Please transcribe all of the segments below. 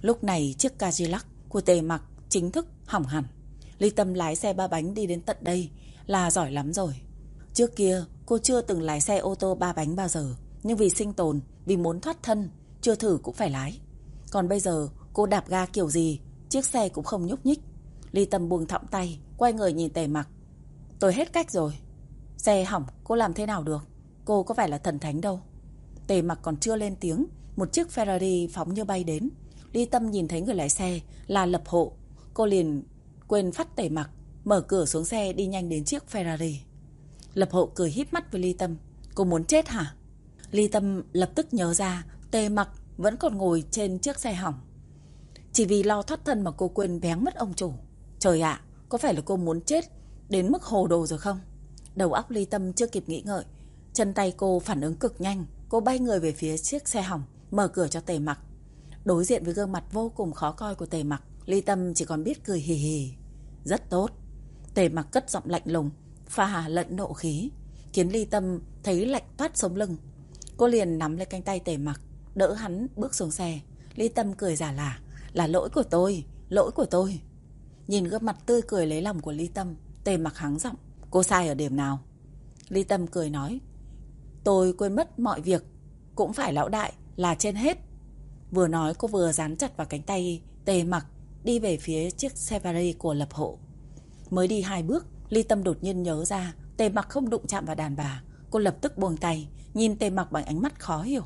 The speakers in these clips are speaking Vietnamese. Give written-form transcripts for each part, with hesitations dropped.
Lúc này chiếc Cadillac của Tề Mặc chính thức hỏng hẳn. Ly Tâm lái xe ba bánh đi đến tận đây là giỏi lắm rồi. Trước kia cô chưa từng lái xe ô tô ba bánh bao giờ, nhưng vì sinh tồn, vì muốn thoát thân, chưa thử cũng phải lái. Còn bây giờ cô đạp ga kiểu gì chiếc xe cũng không nhúc nhích. Ly Tâm buông thõng tay, quay người nhìn Tề Mặc. Tôi hết cách rồi. Xe hỏng cô làm thế nào được? Cô có phải là thần thánh đâu. Tề Mặc còn chưa lên tiếng, một chiếc Ferrari phóng như bay đến. Ly Tâm nhìn thấy người lái xe là Lập Hộ, cô liền quên phắt Tề Mặc, mở cửa xuống xe đi nhanh đến chiếc Ferrari. Lập Hộ cười híp mắt với Ly Tâm. Cô muốn chết hả? Ly Tâm lập tức nhớ ra Tề Mặc vẫn còn ngồi trên chiếc xe hỏng. Chỉ vì lo thoát thân mà cô quên béng mất ông chủ. Trời ạ, có phải là cô muốn chết đến mức hồ đồ rồi không? Đầu óc Ly Tâm chưa kịp nghĩ ngợi, chân tay cô phản ứng cực nhanh. Cô bay người về phía chiếc xe hỏng, mở cửa cho Tề Mặc. Đối diện với gương mặt vô cùng khó coi của Tề Mặc, Ly Tâm chỉ còn biết cười hì hì. Rất tốt. Tề Mặc cất giọng lạnh lùng, pha lẫn nộ khí, khiến Ly Tâm thấy lạnh toát sống lưng. Cô liền nắm lấy cánh tay Tề Mặc, đỡ hắn bước xuống xe. Ly Tâm cười giả là lỗi của tôi, lỗi của tôi. Nhìn gương mặt tươi cười lấy lòng của Ly Tâm, Tề Mặc hắng giọng. Cô sai ở điểm nào? Ly Tâm cười nói, tôi quên mất mọi việc, cũng phải lão đại là trên hết. Vừa nói cô vừa dán chặt vào cánh tay Tề Mặc, đi về phía chiếc xe Ferrari của Lập Hộ. Mới đi 2 bước, Ly Tâm đột nhiên nhớ ra Tề Mặc không đụng chạm vào đàn bà. Cô lập tức buông tay, nhìn Tề Mặc bằng ánh mắt khó hiểu.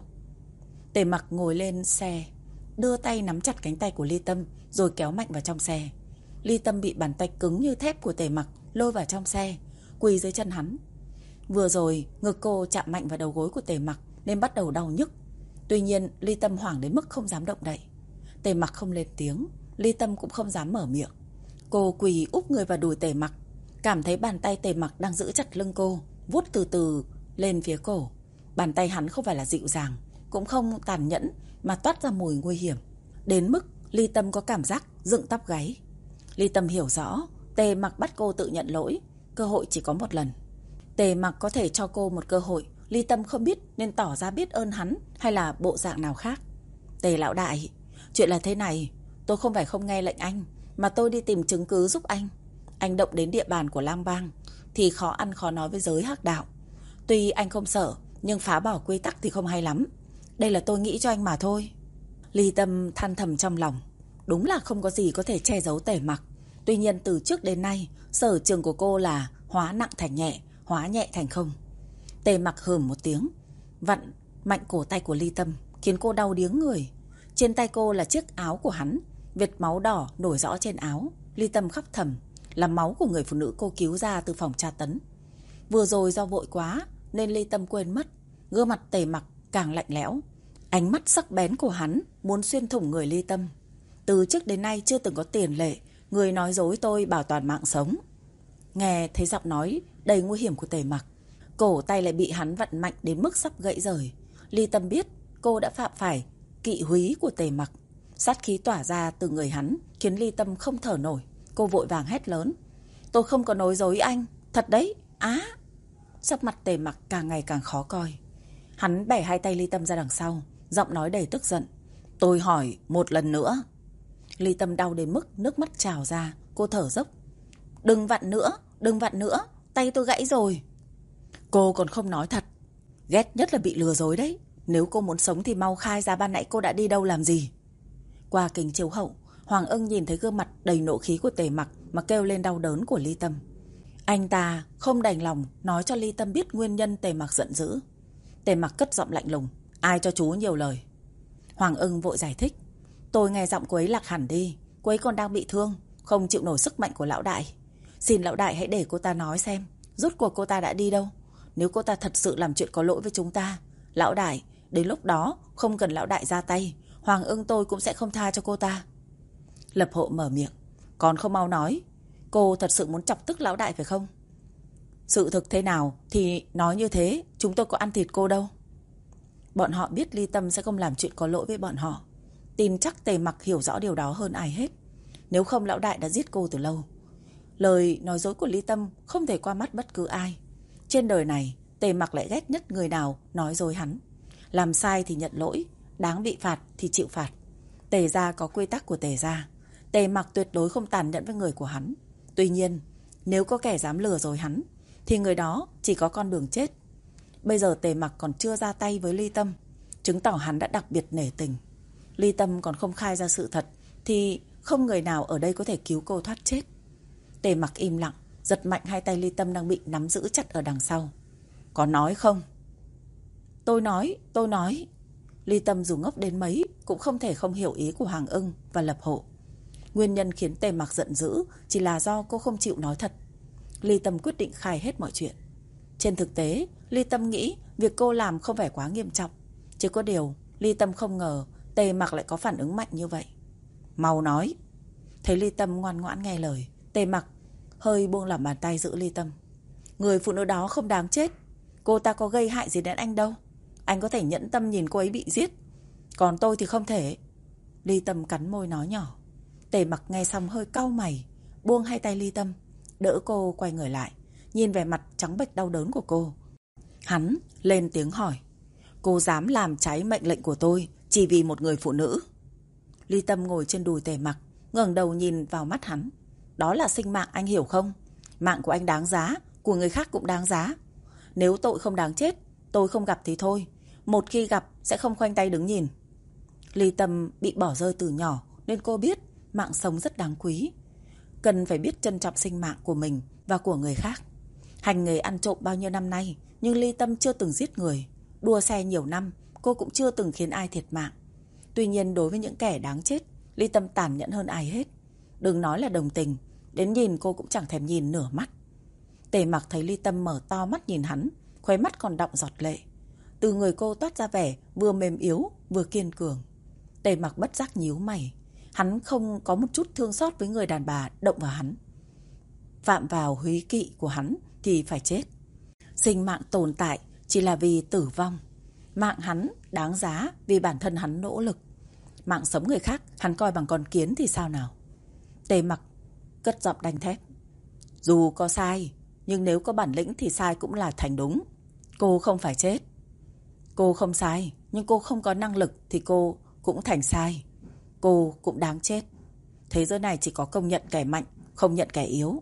Tề Mặc ngồi lên xe, đưa tay nắm chặt cánh tay của Ly Tâm, rồi kéo mạnh vào trong xe. Ly Tâm bị bàn tay cứng như thép của Tề Mặc lôi vào trong xe, quỳ dưới chân hắn. Vừa rồi ngực cô chạm mạnh vào đầu gối của Tề Mặc nên bắt đầu đau nhức. Tuy nhiên Ly Tâm hoảng đến mức không dám động đậy. Tề Mặc không lên tiếng, Ly Tâm cũng không dám mở miệng. Cô quỳ úp người vào đùi Tề Mặc, cảm thấy bàn tay Tề Mặc đang giữ chặt lưng cô, vuốt từ từ lên phía cổ. Bàn tay hắn không phải là dịu dàng, cũng không tàn nhẫn, mà toát ra mùi nguy hiểm, đến mức Ly Tâm có cảm giác dựng tóc gáy. Ly Tâm hiểu rõ Tề Mặc bắt cô tự nhận lỗi, cơ hội chỉ có một lần. Tề Mặc có thể cho cô một cơ hội, Ly Tâm không biết nên tỏ ra biết ơn hắn hay là bộ dạng nào khác. Tề lão đại, chuyện là thế này, tôi không phải không nghe lệnh anh, mà tôi đi tìm chứng cứ giúp anh. Anh động đến địa bàn của Lang Bang thì khó ăn khó nói với giới hắc đạo. Tuy anh không sợ, nhưng phá bỏ quy tắc thì không hay lắm. Đây là tôi nghĩ cho anh mà thôi. Ly Tâm than thầm trong lòng. Đúng là không có gì có thể che giấu Tề Mặc. Tuy nhiên từ trước đến nay, sở trường của cô là hóa nặng thành nhẹ, hóa nhẹ thành không. Tề Mặc hừm một tiếng, vặn mạnh cổ tay của Ly Tâm, khiến cô đau điếng người. Trên tay cô là chiếc áo của hắn, vệt máu đỏ nổi rõ trên áo. Ly Tâm khóc thầm, là máu của người phụ nữ cô cứu ra từ phòng tra tấn. Vừa rồi do vội quá nên Ly Tâm quên mất. Gương mặt Tề Mặc càng lạnh lẽo, ánh mắt sắc bén của hắn muốn xuyên thủng người Ly Tâm. Từ trước đến nay chưa từng có tiền lệ người nói dối tôi bảo toàn mạng sống. Nghe thấy giọng nói đầy nguy hiểm của Tề Mặc, cổ tay lại bị hắn vặn mạnh đến mức sắp gãy rời. Ly Tâm biết cô đã phạm phải kỵ húy của Tề Mặc. Sát khí tỏa ra từ người hắn khiến Ly Tâm không thở nổi. Cô vội vàng hét lớn, tôi không có nói dối anh, thật đấy. Sắc mặt Tề Mặc càng ngày càng khó coi. Hắn bẻ hai tay Ly Tâm ra đằng sau, giọng nói đầy tức giận, tôi hỏi một lần nữa. Ly Tâm đau đến mức nước mắt trào ra, cô thở dốc. Đừng vặn nữa, đừng vặn nữa, tay tôi gãy rồi. Cô còn không nói thật. Ghét nhất là bị lừa dối đấy. Nếu cô muốn sống thì mau khai ra ban nãy cô đã đi đâu làm gì. Qua kính chiếu hậu, Hoàng Ưng nhìn thấy gương mặt đầy nộ khí của Tề Mặc mà kêu lên đau đớn của Ly Tâm. Anh ta không đành lòng nói cho Ly Tâm biết nguyên nhân Tề Mặc giận dữ. Tề Mặc cất giọng lạnh lùng, ai cho chú nhiều lời. Hoàng Ưng vội giải thích, tôi nghe giọng cô ấy lạc hẳn đi, cô ấy còn đang bị thương, không chịu nổi sức mạnh của lão đại. Xin lão đại hãy để cô ta nói xem rốt cuộc cô ta đã đi đâu. Nếu cô ta thật sự làm chuyện có lỗi với chúng ta, lão đại, đến lúc đó không cần lão đại ra tay, Hoàng Ưng tôi cũng sẽ không tha cho cô ta. Lập Hộ mở miệng, còn không mau nói, cô thật sự muốn chọc tức lão đại phải không? Sự thực thế nào thì nói như thế, chúng tôi có ăn thịt cô đâu. Bọn họ biết Ly Tâm sẽ không làm chuyện có lỗi với bọn họ. Tin chắc Tề Mặc hiểu rõ điều đó hơn ai hết. Nếu không lão đại đã giết cô từ lâu. Lời nói dối của Ly Tâm không thể qua mắt bất cứ ai. Trên đời này Tề Mặc lại ghét nhất người nào nói dối hắn. Làm sai thì nhận lỗi, đáng bị phạt thì chịu phạt. Tề gia có quy tắc của Tề gia. Tề Mặc tuyệt đối không tàn nhẫn với người của hắn. Tuy nhiên, nếu có kẻ dám lừa dối hắn, thì người đó chỉ có con đường chết. Bây giờ Tề Mặc còn chưa ra tay với Ly Tâm, chứng tỏ hắn đã đặc biệt nể tình. Ly Tâm còn không khai ra sự thật, thì không người nào ở đây có thể cứu cô thoát chết. Tề Mặc im lặng, giật mạnh hai tay Ly Tâm đang bị nắm giữ chặt ở đằng sau. Có nói không? Tôi nói. Ly Tâm dù ngốc đến mấy cũng không thể không hiểu ý của Hoàng Ưng và Lập Hộ. Nguyên nhân khiến Tề Mặc giận dữ chỉ là do cô không chịu nói thật. Ly Tâm quyết định khai hết mọi chuyện. Trên thực tế, Ly Tâm nghĩ việc cô làm không phải quá nghiêm trọng. Chỉ có điều, Ly Tâm không ngờ Tề Mặc lại có phản ứng mạnh như vậy. Mau nói. Thấy Ly Tâm ngoan ngoãn nghe lời, Tề Mặc hơi buông lỏng bàn tay giữ Ly Tâm. Người phụ nữ đó không đáng chết. Cô ta có gây hại gì đến anh đâu. Anh có thể nhẫn tâm nhìn cô ấy bị giết, còn tôi thì không thể. Ly Tâm cắn môi nói nhỏ. Tề Mặc nghe xong hơi cau mày, buông hai tay Ly Tâm, đỡ cô quay người lại, nhìn vẻ mặt trắng bệch đau đớn của cô. Hắn lên tiếng hỏi. Cô dám làm trái mệnh lệnh của tôi chỉ vì một người phụ nữ? Ly Tâm ngồi trên đùi Tề Mặc, ngẩng đầu nhìn vào mắt hắn. Đó là sinh mạng, anh hiểu không? Mạng của anh đáng giá, của người khác cũng đáng giá. Nếu tội không đáng chết, tôi không gặp thì thôi. Một khi gặp sẽ không khoanh tay đứng nhìn. Ly Tâm bị bỏ rơi từ nhỏ nên cô biết mạng sống rất đáng quý. Cần phải biết trân trọng sinh mạng của mình và của người khác. Hành nghề ăn trộm bao nhiêu năm nay, nhưng Ly Tâm chưa từng giết người. Đua xe nhiều năm, cô cũng chưa từng khiến ai thiệt mạng. Tuy nhiên đối với những kẻ đáng chết, Ly Tâm tàn nhẫn hơn ai hết. Đừng nói là đồng tình, đến nhìn cô cũng chẳng thèm nhìn nửa mắt. Tề Mặc thấy Ly Tâm mở to mắt nhìn hắn, khóe mắt còn đọng giọt lệ. Từ người cô toát ra vẻ vừa mềm yếu vừa kiên cường. Tề Mặc bất giác nhíu mày. Hắn không có một chút thương xót với người đàn bà động vào hắn. Phạm vào húy kỵ của hắn thì phải chết. Sinh mạng tồn tại chỉ là vì tử vong. Mạng hắn đáng giá vì bản thân hắn nỗ lực. Mạng sống người khác hắn coi bằng con kiến thì sao nào? Tề Mặc cất giọng đanh thép. Dù có sai, nhưng nếu có bản lĩnh thì sai cũng là thành đúng. Cô không phải chết. Cô không sai, nhưng cô không có năng lực thì cô cũng thành sai. Cô cũng đáng chết. Thế giới này chỉ có công nhận kẻ mạnh, không nhận kẻ yếu.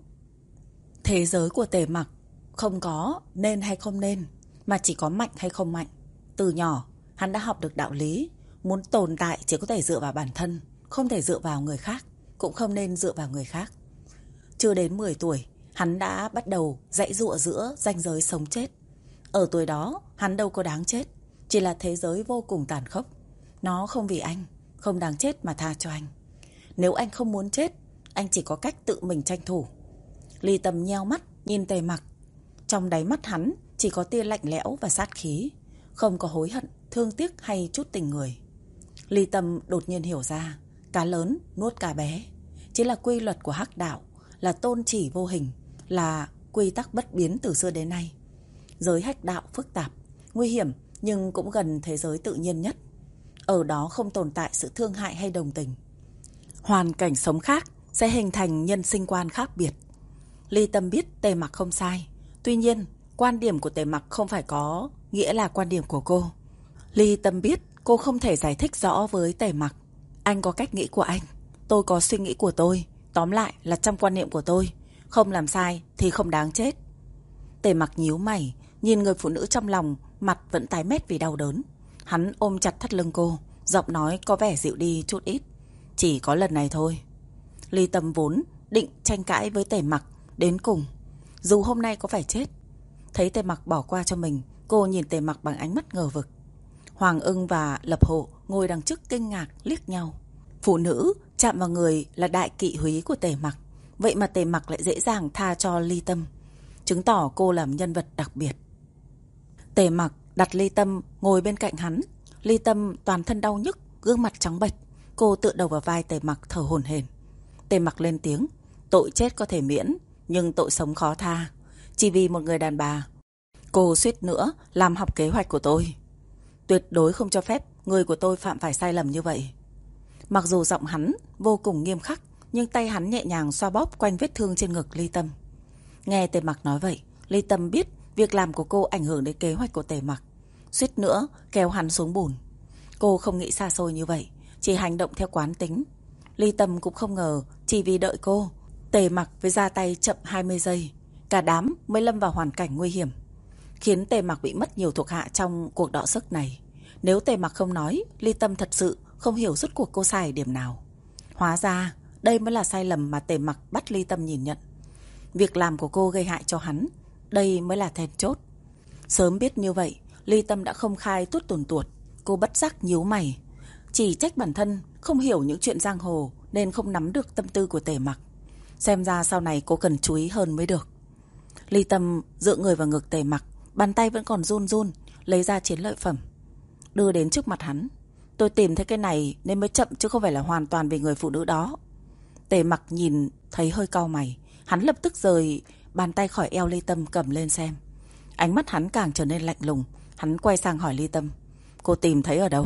Thế giới của Tề Mặc không có nên hay không nên, mà chỉ có mạnh hay không mạnh. Từ nhỏ, hắn đã học được đạo lý. Muốn tồn tại chỉ có thể dựa vào bản thân, không thể dựa vào người khác, cũng không nên dựa vào người khác. Chưa đến 10 tuổi, hắn đã bắt đầu giãy giụa giữa ranh giới sống chết. Ở tuổi đó, hắn đâu có đáng chết. Chỉ là thế giới vô cùng tàn khốc. Nó không vì anh, không đáng chết mà tha cho anh. Nếu anh không muốn chết, anh chỉ có cách tự mình tranh thủ. Ly Tâm nheo mắt nhìn Tề Mặc. Trong đáy mắt hắn chỉ có tia lạnh lẽo và sát khí, không có hối hận, thương tiếc hay chút tình người. Ly Tâm đột nhiên hiểu ra, cá lớn nuốt cá bé chỉ là quy luật của hắc đạo, là tôn chỉ vô hình, là quy tắc bất biến từ xưa đến nay. Giới hắc đạo phức tạp, nguy hiểm nhưng cũng gần thế giới tự nhiên nhất. Ở đó không tồn tại sự thương hại hay đồng tình. Hoàn cảnh sống khác sẽ hình thành nhân sinh quan khác biệt. Ly Tâm biết Tề Mặc không sai. Tuy nhiên, quan điểm của Tề Mặc không phải có nghĩa là quan điểm của cô. Ly Tâm biết cô không thể giải thích rõ với Tề Mặc. Anh có cách nghĩ của anh, tôi có suy nghĩ của tôi. Tóm lại là trong quan niệm của tôi, không làm sai thì không đáng chết. Tề Mặc nhíu mày, nhìn người phụ nữ trong lòng, mặt vẫn tái mét vì đau đớn. Hắn ôm chặt thắt lưng cô, giọng nói có vẻ dịu đi chút ít. Chỉ có lần này thôi. Ly Tâm vốn định tranh cãi với Tề Mặc đến cùng, dù hôm nay có phải chết. Thấy Tề Mặc bỏ qua cho mình, cô nhìn Tề Mặc bằng ánh mắt ngờ vực. Hoàng Ưng và Lập Hộ ngồi đằng trước kinh ngạc liếc nhau. Phụ nữ chạm vào người là đại kỵ húy của Tề Mặc, vậy mà Tề Mặc lại dễ dàng tha cho Ly Tâm, chứng tỏ cô là nhân vật đặc biệt. Tề Mặc đặt Ly Tâm ngồi bên cạnh hắn. Ly Tâm toàn thân đau nhức, gương mặt trắng bệch. Cô tựa đầu vào vai Tề Mặc thở hổn hển. Tề Mặc lên tiếng. Tội chết có thể miễn, nhưng tội sống khó tha. Chỉ vì một người đàn bà, cô suýt nữa làm hỏng kế hoạch của tôi. Tuyệt đối không cho phép người của tôi phạm phải sai lầm như vậy. Mặc dù giọng hắn vô cùng nghiêm khắc, nhưng tay hắn nhẹ nhàng xoa bóp quanh vết thương trên ngực Ly Tâm. Nghe Tề Mặc nói vậy, Ly Tâm biết việc làm của cô ảnh hưởng đến kế hoạch của Tề Mặc, suýt nữa kéo hắn xuống bùn. Cô không nghĩ xa xôi như vậy, chỉ hành động theo quán tính. Ly Tâm cũng không ngờ chỉ vì đợi cô, Tề Mặc với ra tay chậm 20 giây, cả đám mới lâm vào hoàn cảnh nguy hiểm, khiến Tề Mặc bị mất nhiều thuộc hạ trong cuộc đọ sức này. Nếu Tề Mặc không nói, Ly Tâm thật sự không hiểu rốt cuộc cô sai điểm nào. Hóa ra đây mới là sai lầm mà Tề Mặc bắt Ly Tâm nhìn nhận. Việc làm của cô gây hại cho hắn, đây mới là then chốt. Sớm biết như vậy, Ly Tâm đã không khai tuốt tuồn tuột. Cô bất giác nhíu mày, chỉ trách bản thân không hiểu những chuyện giang hồ nên không nắm được tâm tư của Tề Mặc. Xem ra sau này cô cần chú ý hơn mới được. Ly Tâm dựa người vào ngực Tề Mặc, bàn tay vẫn còn run run, lấy ra chiến lợi phẩm, đưa đến trước mặt hắn. Tôi tìm thấy cái này nên mới chậm, chứ không phải là hoàn toàn vì người phụ nữ đó. Tề Mặc nhìn thấy hơi cau mày, hắn lập tức rời bàn tay khỏi eo Ly Tâm cầm lên xem. Ánh mắt hắn càng trở nên lạnh lùng. Hắn quay sang hỏi Ly Tâm, cô tìm thấy ở đâu?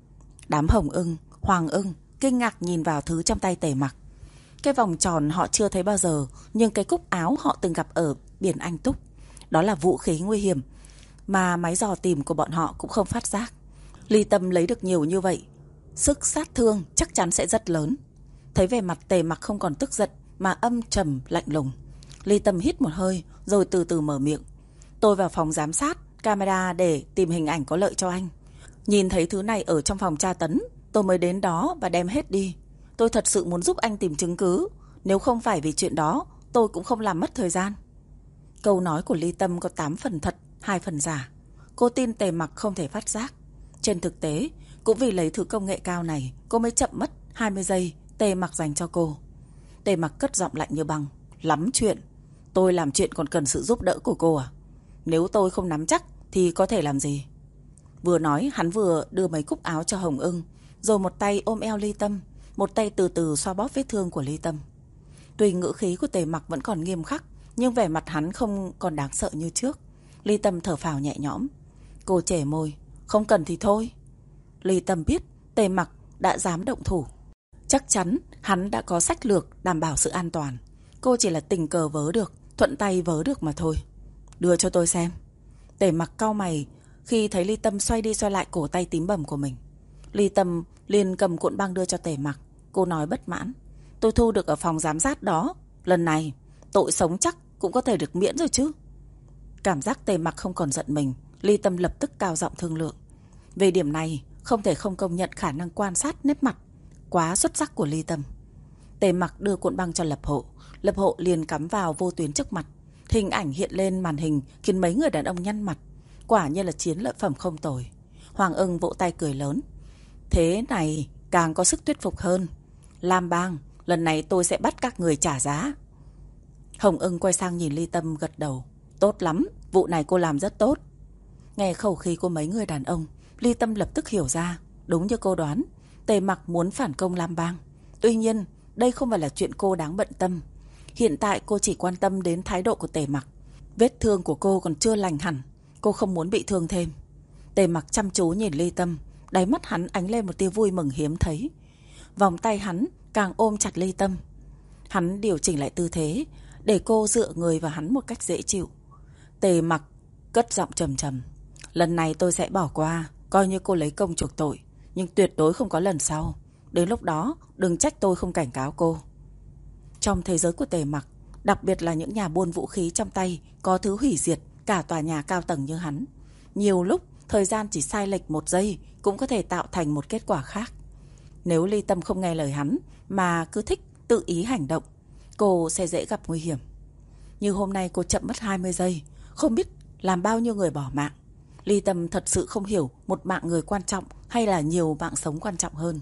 Đám Hồng Ưng, Hoàng Ưng kinh ngạc nhìn vào thứ trong tay Tề Mặc. Cái vòng tròn họ chưa thấy bao giờ, nhưng cái cúc áo họ từng gặp ở biển Anh Túc. Đó là vũ khí nguy hiểm mà máy dò tìm của bọn họ cũng không phát giác. Ly Tâm lấy được nhiều như vậy, sức sát thương chắc chắn sẽ rất lớn. Thấy vẻ mặt Tề Mặc không còn tức giận mà âm trầm lạnh lùng, Ly Tâm hít một hơi rồi từ từ mở miệng. Tôi vào phòng giám sát camera để tìm hình ảnh có lợi cho anh. Nhìn thấy thứ này ở trong phòng tra tấn, tôi mới đến đó và đem hết đi. Tôi thật sự muốn giúp anh tìm chứng cứ. Nếu không phải vì chuyện đó, tôi cũng không làm mất thời gian. Câu nói của Ly Tâm có 8 phần thật, 2 phần giả. Cô tin Tề Mặc không thể phát giác. Trên thực tế, cũng vì lấy thứ công nghệ cao này, cô mới chậm mất 20 giây Tề Mặc dành cho cô. Tề Mặc cất giọng lạnh như băng. Lắm chuyện. Tôi làm chuyện còn cần sự giúp đỡ của cô à? Nếu tôi không nắm chắc thì có thể làm gì? Vừa nói, hắn vừa đưa mấy cúc áo cho Hồng Ưng, rồi một tay ôm eo Ly Tâm, một tay từ từ xoa bóp vết thương của Ly Tâm. Tuy ngữ khí của Tề Mặc vẫn còn nghiêm khắc, nhưng vẻ mặt hắn không còn đáng sợ như trước. Ly Tâm thở phào nhẹ nhõm. Cô chẻ môi. Không cần thì thôi. Ly Tâm biết Tề Mặc đã dám động thủ, chắc chắn hắn đã có sách lược đảm bảo sự an toàn. Cô chỉ là tình cờ vớ được, thuận tay vớ được mà thôi. Đưa cho tôi xem. Tề Mặc cau mày khi thấy Ly Tâm xoay đi xoay lại cổ tay tím bầm của mình. Ly Tâm liền cầm cuộn băng đưa cho Tề Mặc. Cô nói bất mãn. Tôi thu được ở phòng giám sát đó. Lần này tội sống chắc cũng có thể được miễn rồi chứ. Cảm giác Tề Mặc không còn giận mình, Ly Tâm lập tức cao giọng thương lượng. Về điểm này không thể không công nhận khả năng quan sát nét mặt quá xuất sắc của Ly Tâm. Tề Mặc đưa cuộn băng cho Lập Hộ. Lập Hộ liền cắm vào vô tuyến trước mặt. Hình ảnh hiện lên màn hình khiến mấy người đàn ông nhăn mặt. Quả nhiên là chiến lợi phẩm không tồi. Hoàng Ưng vỗ tay cười lớn. Thế này càng có sức thuyết phục hơn. Lam Bang, lần này tôi sẽ bắt các người trả giá. Hồng Ưng quay sang nhìn Ly Tâm gật đầu. Tốt lắm, vụ này cô làm rất tốt. Nghe khẩu khí của mấy người đàn ông, Ly Tâm lập tức hiểu ra. Đúng như cô đoán, Tề Mặc muốn phản công Lam Bang. Tuy nhiên, đây không phải là chuyện cô đáng bận tâm. Hiện tại cô chỉ quan tâm đến thái độ của Tề Mặc. Vết thương của cô còn chưa lành hẳn, cô không muốn bị thương thêm. Tề Mặc chăm chú nhìn Ly Tâm, đáy mắt hắn ánh lên một tia vui mừng hiếm thấy. Vòng tay hắn càng ôm chặt Ly Tâm. Hắn điều chỉnh lại tư thế để cô dựa người vào hắn một cách dễ chịu. Tề Mặc cất giọng trầm trầm. Lần này tôi sẽ bỏ qua, coi như cô lấy công chuộc tội, nhưng tuyệt đối không có lần sau. Đến lúc đó đừng trách tôi không cảnh cáo cô. Trong thế giới của Tề Mặc, đặc biệt là những nhà buôn vũ khí trong tay có thứ hủy diệt cả tòa nhà cao tầng như hắn, nhiều lúc thời gian chỉ sai lệch 1 giây cũng có thể tạo thành một kết quả khác. Nếu Ly Tâm không nghe lời hắn mà cứ thích tự ý hành động, cô sẽ dễ gặp nguy hiểm. Như hôm nay cô chậm mất 20 giây, không biết làm bao nhiêu người bỏ mạng. Ly Tâm thật sự không hiểu một mạng người quan trọng hay là nhiều mạng sống quan trọng hơn.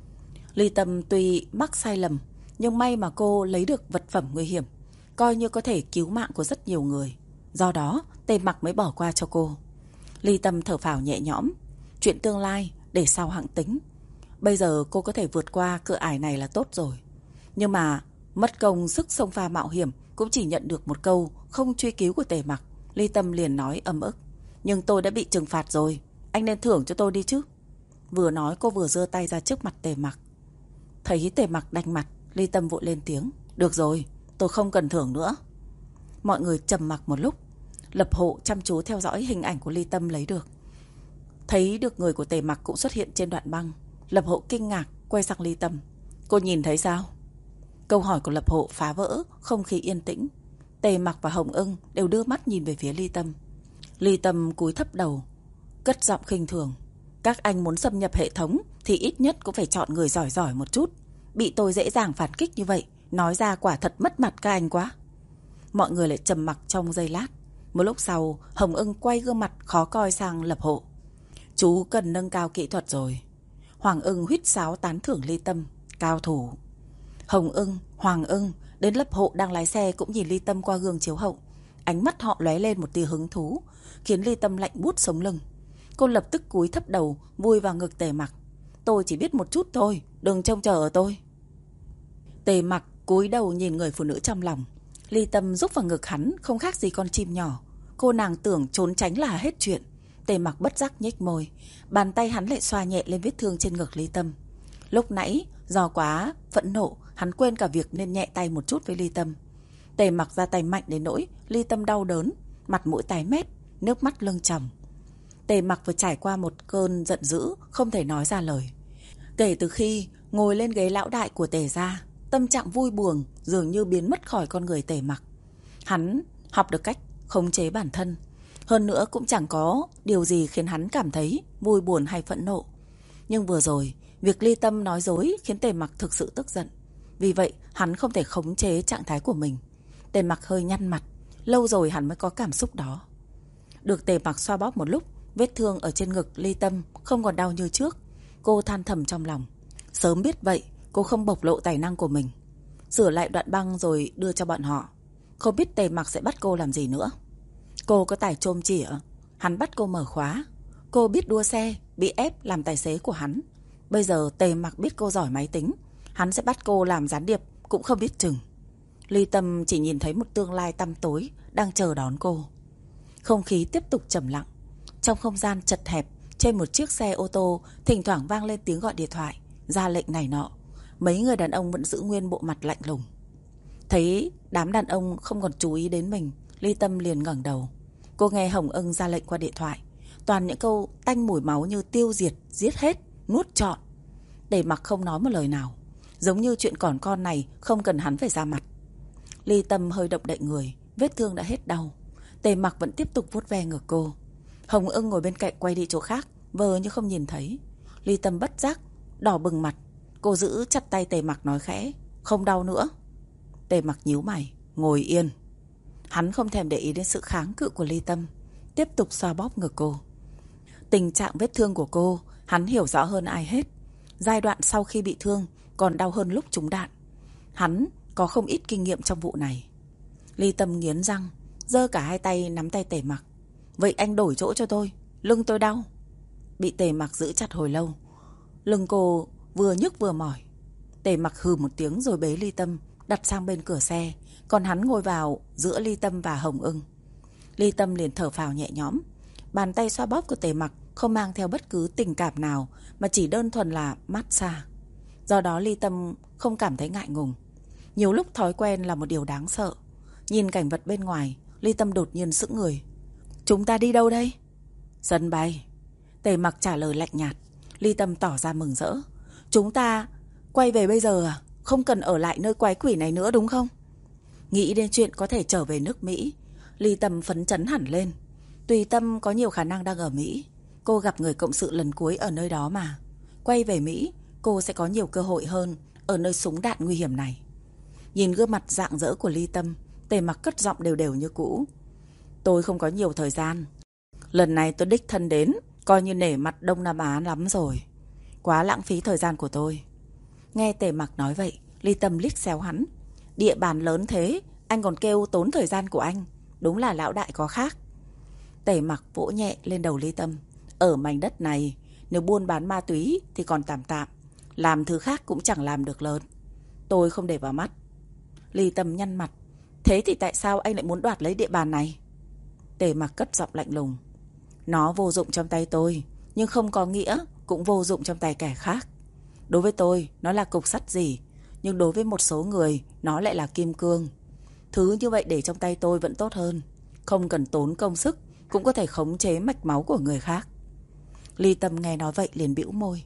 Ly Tâm tuy mắc sai lầm, nhưng may mà cô lấy được vật phẩm nguy hiểm, coi như có thể cứu mạng của rất nhiều người. Do đó Tề Mặc mới bỏ qua cho cô. Ly Tâm thở phào nhẹ nhõm. Chuyện tương lai để sau hẵng tính. Bây giờ cô có thể vượt qua cửa ải này là tốt rồi. Nhưng mà mất công sức xông pha mạo hiểm cũng chỉ nhận được một câu không truy cứu của Tề Mặc. Ly Tâm liền nói ấm ức. Nhưng tôi đã bị trừng phạt rồi, anh nên thưởng cho tôi đi chứ. Vừa nói cô vừa giơ tay ra trước mặt Tề Mặc. Thấy Tề Mặc đanh mặt, Ly Tâm vội lên tiếng. Được rồi, tôi không cần thưởng nữa. Mọi người trầm mặc một lúc. Lập Hộ chăm chú theo dõi hình ảnh của Ly Tâm lấy được. Thấy được người của Tề Mặc cũng xuất hiện trên đoạn băng. Lập Hộ kinh ngạc quay sang Ly Tâm. Cô nhìn thấy sao? Câu hỏi của Lập Hộ phá vỡ không khí yên tĩnh. Tề Mặc và Hồng Ưng đều đưa mắt nhìn về phía Ly Tâm. Ly Tâm cúi thấp đầu, cất giọng khinh thường. Các anh muốn xâm nhập hệ thống thì ít nhất cũng phải chọn người giỏi giỏi một chút. Bị tôi dễ dàng phản kích như vậy, nói ra quả thật mất mặt các anh quá. Mọi người lại trầm mặc trong giây lát. Một lúc sau, Hồng Ưng quay gương mặt khó coi sang Lập Hộ. Chú cần nâng cao kỹ thuật rồi. Hoàng Ưng huýt sáo tán thưởng Ly Tâm. Cao thủ. Hồng Ưng, Hoàng Ưng, đến Lập Hộ đang lái xe cũng nhìn Ly Tâm qua gương chiếu hậu. Ánh mắt họ lóe lên một tia hứng thú, khiến Ly Tâm lạnh buốt sống lưng. Cô lập tức cúi thấp đầu, vùi vào ngực Tề Mặc. Tôi chỉ biết một chút thôi, đừng trông chờ ở tôi. Tề Mặc cúi đầu nhìn người phụ nữ trong lòng. Ly Tâm rúc vào ngực hắn không khác gì con chim nhỏ. Cô nàng tưởng trốn tránh là hết chuyện. Tề Mặc bất giác nhếch môi, bàn tay hắn lại xoa nhẹ lên vết thương trên ngực Ly Tâm. Lúc nãy do quá phẫn nộ, hắn quên cả việc nên nhẹ tay một chút với Ly Tâm. Tề Mặc ra tay mạnh đến nỗi Ly Tâm đau đớn, mặt mũi tái mét, nước mắt lưng tròng. Tề Mặc vừa trải qua một cơn giận dữ không thể nói ra lời. Kể từ khi ngồi lên ghế lão đại của Tề gia, tâm trạng vui buồn dường như biến mất khỏi con người Tề Mặc. Hắn học được cách khống chế bản thân. Hơn nữa cũng chẳng có điều gì khiến hắn cảm thấy vui buồn hay phẫn nộ. Nhưng vừa rồi, việc Ly Tâm nói dối khiến Tề Mặc thực sự tức giận. Vì vậy, hắn không thể khống chế trạng thái của mình. Tề Mặc hơi nhăn mặt, lâu rồi hắn mới có cảm xúc đó. Được Tề Mặc xoa bóp một lúc, vết thương ở trên ngực Ly Tâm không còn đau như trước. Cô than thầm trong lòng. Sớm biết vậy, cô không bộc lộ tài năng của mình. Sửa lại đoạn băng rồi đưa cho bọn họ. Không biết Tề Mặc sẽ bắt cô làm gì nữa. Cô có tài chôm chỉa, hắn bắt cô mở khóa. Cô biết đua xe, bị ép làm tài xế của hắn. Bây giờ Tề Mặc biết cô giỏi máy tính, hắn sẽ bắt cô làm gián điệp cũng không biết chừng. Ly Tâm chỉ nhìn thấy một tương lai tăm tối đang chờ đón cô. Không khí tiếp tục trầm lặng. Trong không gian chật hẹp, trên một chiếc xe ô tô thỉnh thoảng vang lên tiếng gọi điện thoại, ra lệnh này nọ. Mấy người đàn ông vẫn giữ nguyên bộ mặt lạnh lùng. Thấy đám đàn ông không còn chú ý đến mình, Ly Tâm liền ngẩng đầu. Cô nghe Hồng Ưng ra lệnh qua điện thoại, toàn những câu tanh mùi máu như tiêu diệt, giết hết, nuốt trọn. Tề Mặc không nói một lời nào, giống như chuyện còn con này không cần hắn phải ra mặt. Ly Tâm hơi động đậy người, vết thương đã hết đau. Tề Mặc vẫn tiếp tục vuốt ve ngực cô. Hồng Ưng ngồi bên cạnh quay đi chỗ khác, vờ như không nhìn thấy. Ly Tâm bất giác đỏ bừng mặt. Cô giữ chặt tay Tề Mặc nói khẽ, không đau nữa. Tề Mặc nhíu mày, ngồi yên. Hắn không thèm để ý đến sự kháng cự của Ly Tâm, tiếp tục xoa bóp ngực cô. Tình trạng vết thương của cô hắn hiểu rõ hơn ai hết. Giai đoạn sau khi bị thương còn đau hơn lúc trúng đạn. Hắn có không ít kinh nghiệm trong vụ này. Ly Tâm nghiến răng, giơ cả hai tay nắm tay Tề Mặc. Vậy anh đổi chỗ cho tôi, lưng tôi đau. Bị Tề Mặc giữ chặt hồi lâu, lưng cô vừa nhức vừa mỏi. Tề Mặc hừ một tiếng rồi bế Ly Tâm đặt sang bên cửa xe, còn hắn ngồi vào giữa Ly Tâm và Hồng Ưng. Ly Tâm liền thở phào nhẹ nhõm. Bàn tay xoa bóp của Tề Mặc không mang theo bất cứ tình cảm nào, mà chỉ đơn thuần là massage. Do đó Ly Tâm không cảm thấy ngại ngùng. Nhiều lúc thói quen là một điều đáng sợ. Nhìn cảnh vật bên ngoài, Ly Tâm đột nhiên sững người. Chúng ta đi đâu đây? Sân bay. Tề Mặc trả lời lạnh nhạt. Ly Tâm tỏ ra mừng rỡ. Chúng ta quay về bây giờ à? Không cần ở lại nơi quái quỷ này nữa đúng không? Nghĩ đến chuyện có thể trở về nước Mỹ, Ly Tâm phấn chấn hẳn lên. Tùy Tâm có nhiều khả năng đang ở Mỹ. Cô gặp người cộng sự lần cuối ở nơi đó mà. Quay về Mỹ, cô sẽ có nhiều cơ hội hơn ở nơi súng đạn nguy hiểm này. Nhìn gương mặt rạng rỡ của Ly Tâm, Tề Mặc cất giọng đều đều như cũ. Tôi không có nhiều thời gian. Lần này tôi đích thân đến, coi như nể mặt Đông Nam Á lắm rồi. Quá lãng phí thời gian của tôi. Nghe Tề Mặc nói vậy, Ly Tâm liếc xéo hắn. Địa bàn lớn thế, anh còn kêu tốn thời gian của anh. Đúng là lão đại có khác. Tề Mặc vỗ nhẹ lên đầu Ly Tâm. Ở mảnh đất này, nếu buôn bán ma túy thì còn tạm tạm, làm thứ khác cũng chẳng làm được lớn. Tôi không để vào mắt. Ly Tâm nhăn mặt. Thế thì tại sao anh lại muốn đoạt lấy địa bàn này? Tề Mặc cất giọng lạnh lùng. Nó vô dụng trong tay tôi, nhưng không có nghĩa cũng vô dụng trong tay kẻ khác. Đối với tôi, nó là cục sắt gì, nhưng đối với một số người, nó lại là kim cương. Thứ như vậy để trong tay tôi vẫn tốt hơn. Không cần tốn công sức, cũng có thể khống chế mạch máu của người khác. Ly Tâm nghe nói vậy liền bĩu môi.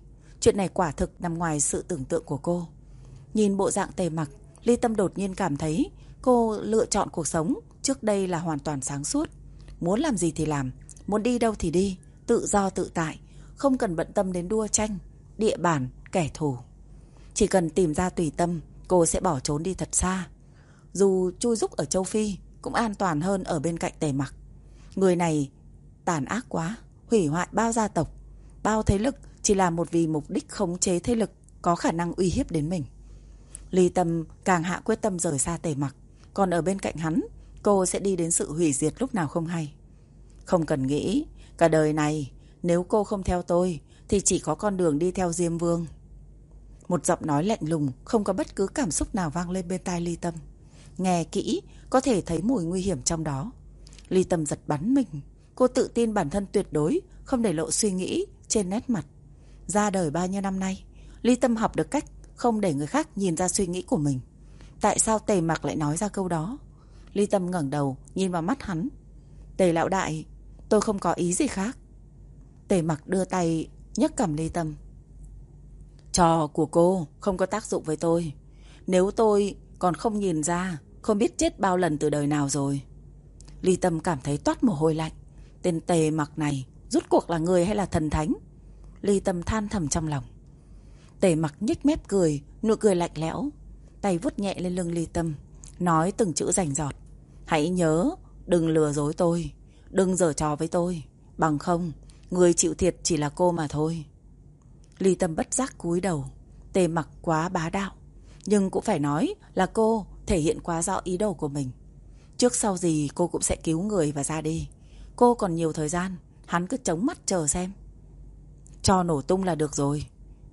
Chuyện này quả thực nằm ngoài sự tưởng tượng của cô. Nhìn bộ dạng Tề Mặc, Ly Tâm đột nhiên cảm thấy cô lựa chọn cuộc sống trước đây là hoàn toàn sáng suốt. Muốn làm gì thì làm, muốn đi đâu thì đi, tự do tự tại, không cần bận tâm đến đua tranh, địa bàn, kẻ thù. Chỉ cần tìm ra tùy tâm, cô sẽ bỏ trốn đi thật xa. Dù chui rúc ở châu Phi cũng an toàn hơn ở bên cạnh Tề Mặc. Người này tàn ác quá, hủy hoại bao gia tộc, bao thế lực chỉ là vì mục đích khống chế thế lực có khả năng uy hiếp đến mình. Ly Tâm càng hạ quyết tâm rời xa Tề Mặc, còn ở bên cạnh hắn, cô sẽ đi đến sự hủy diệt lúc nào không hay. Không cần nghĩ, cả đời này nếu cô không theo tôi thì chỉ có con đường đi theo Diêm Vương. Một giọng nói lạnh lùng, không có bất cứ cảm xúc nào vang lên bên tai Ly Tâm. Nghe kỹ, có thể thấy mùi nguy hiểm trong đó. Ly Tâm giật bắn mình. Cô tự tin bản thân tuyệt đối không để lộ suy nghĩ trên nét mặt. Ra đời bao nhiêu năm nay, Ly Tâm học được cách không để người khác nhìn ra suy nghĩ của mình. Tại sao Tề Mặc lại nói ra câu đó? Ly Tâm ngẩng đầu nhìn vào mắt hắn. Tề lão đại, tôi không có ý gì khác. Tề Mặc đưa tay nhấc cằm Ly Tâm. Trò của cô không có tác dụng với tôi. Nếu tôi còn không nhìn ra, không biết chết bao lần từ đời nào rồi. Ly Tâm cảm thấy toát mồ hôi lạnh. Tên Tề Mặc này rốt cuộc là người hay là thần thánh? Ly Tâm than thầm trong lòng. Tề Mặc nhếch mép cười, nụ cười lạnh lẽo, tay vuốt nhẹ lên lưng Ly Tâm, nói từng chữ rành rọt. Hãy nhớ, đừng lừa dối tôi, đừng giở trò với tôi, bằng không, người chịu thiệt chỉ là cô mà thôi. Ly Tâm bất giác cúi đầu. Tề Mặc quá bá đạo, nhưng cũng phải nói là cô thể hiện quá rõ ý đồ của mình. Trước sau gì cô cũng sẽ cứu người và ra đi. Cô còn nhiều thời gian, hắn cứ chống mắt chờ xem. Cho nổ tung là được rồi.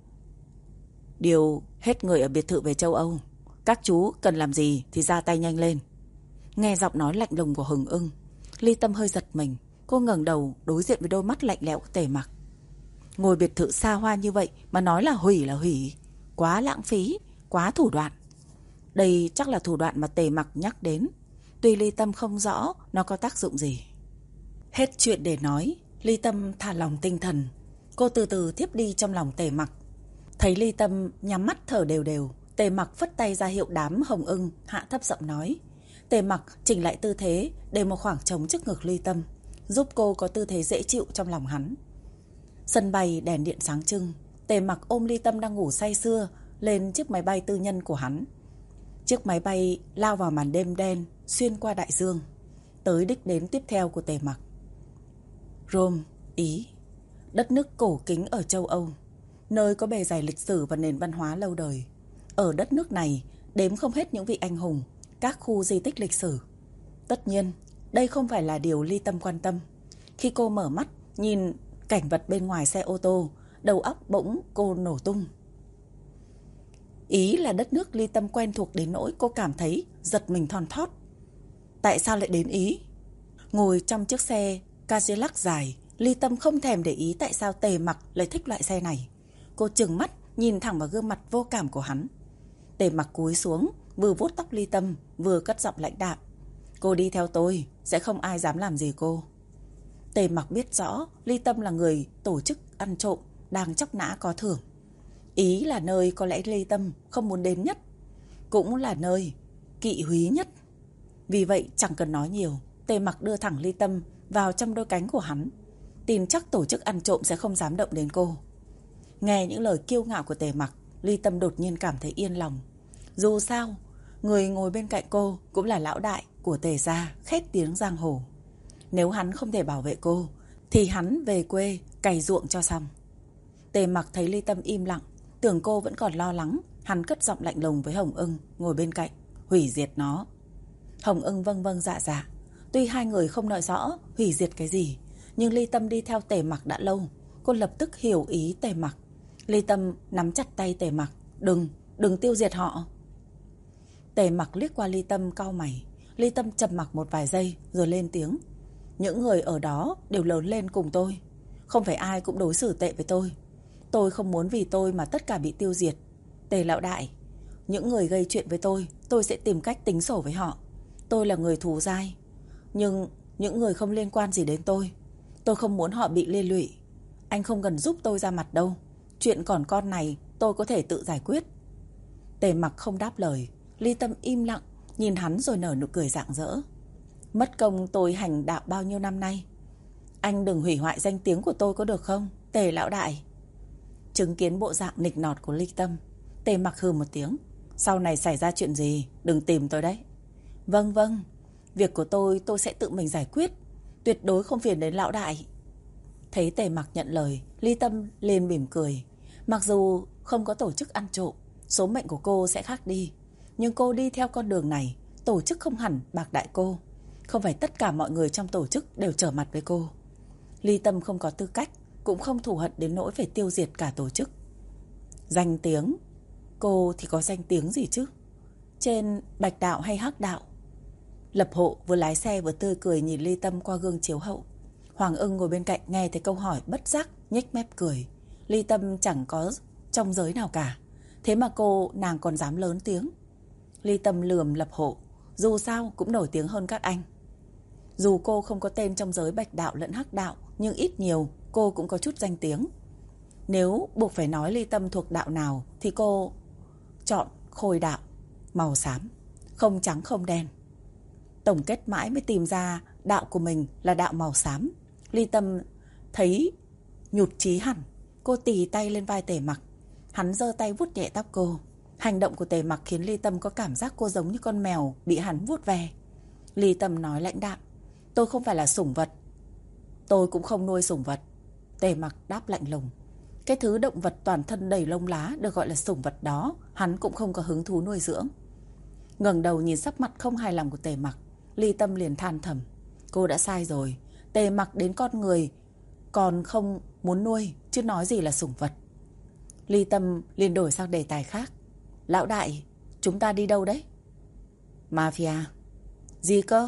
Điều hết người ở biệt thự về châu Âu. Các chú cần làm gì thì ra tay nhanh lên. Nghe giọng nói lạnh lùng của Hừng Ưng, Ly Tâm hơi giật mình. Cô ngẩng đầu đối diện với đôi mắt lạnh lẽo của Tề Mặc. Ngôi biệt thự xa hoa như vậy mà nói là hủy. Quá lãng phí, quá thủ đoạn. Đây chắc là thủ đoạn mà Tề Mặc nhắc đến. Tuy Ly Tâm không rõ nó có tác dụng gì. Hết chuyện để nói, Ly Tâm thả lòng tinh thần. Cô từ từ thiếp đi trong lòng Tề Mặc. Thấy Ly Tâm nhắm mắt thở đều đều, Tề Mặc phất tay ra hiệu đám Hồng Ưng, hạ thấp giọng nói. Tề Mặc chỉnh lại tư thế để một khoảng trống trước ngực Ly Tâm, giúp cô có tư thế dễ chịu trong lòng hắn. Sân bay đèn điện sáng trưng, Tề Mặc ôm Ly Tâm đang ngủ say sưa lên chiếc máy bay tư nhân của hắn. Chiếc máy bay lao vào màn đêm đen xuyên qua đại dương, tới đích đến tiếp theo của Tề Mặc. Rome, Ý, đất nước cổ kính ở châu Âu, nơi có bề dày lịch sử và nền văn hóa lâu đời. Ở đất nước này đếm không hết những vị anh hùng, các khu di tích lịch sử. Tất nhiên, đây không phải là điều Ly Tâm quan tâm. Khi cô mở mắt nhìn cảnh vật bên ngoài xe ô tô, đầu óc bỗng cô nổ tung. Ý là đất nước Ly Tâm quen thuộc đến nỗi cô cảm thấy giật mình thon thót. Tại sao lại đến Ý? Ngồi trong chiếc xe Cadillac dài, Ly Tâm không thèm để ý tại sao Tề Mặc lại thích loại xe này. Cô trừng mắt nhìn thẳng vào gương mặt vô cảm của hắn. Tề Mặc cúi xuống, vừa vuốt tóc Ly Tâm, vừa cất giọng lãnh đạm. Cô đi theo tôi, sẽ không ai dám làm gì cô. Tề Mặc biết rõ Ly Tâm là người tổ chức ăn trộm, đang chóc nã có thưởng. Ý là nơi có lẽ Ly Tâm không muốn đến nhất, cũng là nơi kỵ húy nhất. Vì vậy chẳng cần nói nhiều, Tề Mặc đưa thẳng Ly Tâm vào trong đôi cánh của hắn. Tin chắc tổ chức ăn trộm sẽ không dám động đến cô. Nghe những lời kiêu ngạo của Tề Mặc, Ly Tâm đột nhiên cảm thấy yên lòng. Dù sao, người ngồi bên cạnh cô cũng là lão đại của Tề gia, khét tiếng giang hồ. Nếu hắn không thể bảo vệ cô, thì hắn về quê cày ruộng cho xong. Tề Mặc thấy Ly Tâm im lặng, tưởng cô vẫn còn lo lắng. Hắn cất giọng lạnh lùng với Hồng Ưng ngồi bên cạnh. Hủy diệt nó. Hồng Ưng vâng vâng dạ dạ. Tuy hai người không nói rõ hủy diệt cái gì, nhưng Ly Tâm đi theo Tề Mặc đã lâu, cô lập tức hiểu ý Tề Mặc. Ly Tâm nắm chặt tay Tề Mặc. Đừng tiêu diệt họ. Tề Mặc liếc qua Ly Tâm cau mày. Ly Tâm trầm mặc một vài giây rồi lên tiếng. Những người ở đó đều lớn lên cùng tôi, không phải ai cũng đối xử tệ với tôi. Tôi không muốn vì tôi mà tất cả bị tiêu diệt. Tề lão đại, những người gây chuyện với tôi sẽ tìm cách tính sổ với họ. Tôi là người thù dai, nhưng những người không liên quan gì đến tôi không muốn họ bị liên lụy. Anh không cần giúp tôi ra mặt đâu. Chuyện còn con này tôi có thể tự giải quyết. Tề Mặc không đáp lời. Ly Tâm im lặng nhìn hắn rồi nở nụ cười rạng rỡ. Mất công tôi hành đạo bao nhiêu năm nay, anh đừng hủy hoại danh tiếng của tôi có được không, Tề lão đại? Chứng kiến bộ dạng nịnh nọt của Ly Tâm, Tề Mặc hừ một tiếng. Sau này xảy ra chuyện gì đừng tìm tôi đấy. Vâng vâng, việc của tôi sẽ tự mình giải quyết, tuyệt đối không phiền đến lão đại. Thấy Tề Mặc nhận lời, Ly Tâm liền mỉm cười. Mặc dù không có tổ chức ăn trộm, số mệnh của cô sẽ khác đi, nhưng cô đi theo con đường này, tổ chức không hẳn bạc đại cô. Không phải tất cả mọi người trong tổ chức đều trở mặt với cô. Ly Tâm không có tư cách, cũng không thù hận đến nỗi phải tiêu diệt cả tổ chức. Danh tiếng, cô thì có danh tiếng gì chứ? Trên bạch đạo hay hắc đạo? Lập Hộ vừa lái xe vừa tươi cười nhìn Ly Tâm qua gương chiếu hậu. Hoàng Ưng ngồi bên cạnh nghe thấy câu hỏi bất giác nhếch mép cười. Ly Tâm chẳng có trong giới nào cả, thế mà nàng còn dám lớn tiếng. Ly Tâm lườm Lập Hộ. Dù sao cũng nổi tiếng hơn các anh. Dù cô không có tên trong giới bạch đạo lẫn hắc đạo, nhưng ít nhiều cô cũng có chút danh tiếng. Nếu buộc phải nói Ly Tâm thuộc đạo nào thì cô chọn Khôi đạo, màu xám, không trắng không đen. Tổng kết mãi mới tìm ra đạo của mình là đạo màu xám. Ly Tâm thấy nhụt chí hẳn. Cô tì tay lên vai Tề Mặc. Hắn giơ tay vuốt nhẹ tóc cô. Hành động của Tề Mặc khiến Ly Tâm có cảm giác cô giống như con mèo bị hắn vuốt ve. Ly Tâm nói lãnh đạm. Tôi không phải là sủng vật. Tôi cũng không nuôi sủng vật. Tề Mặc đáp lạnh lùng. Cái thứ động vật toàn thân đầy lông lá được gọi là sủng vật đó, hắn cũng không có hứng thú nuôi dưỡng. Ngẩng đầu nhìn sắc mặt không hài lòng của Tề Mặc, Ly Tâm liền than thầm. Cô đã sai rồi. Tề Mặc đến con người còn không muốn nuôi, chứ nói gì là sủng vật. Ly Tâm liền đổi sang đề tài khác. Lão đại, chúng ta đi đâu đấy? Mafia. Gì cơ?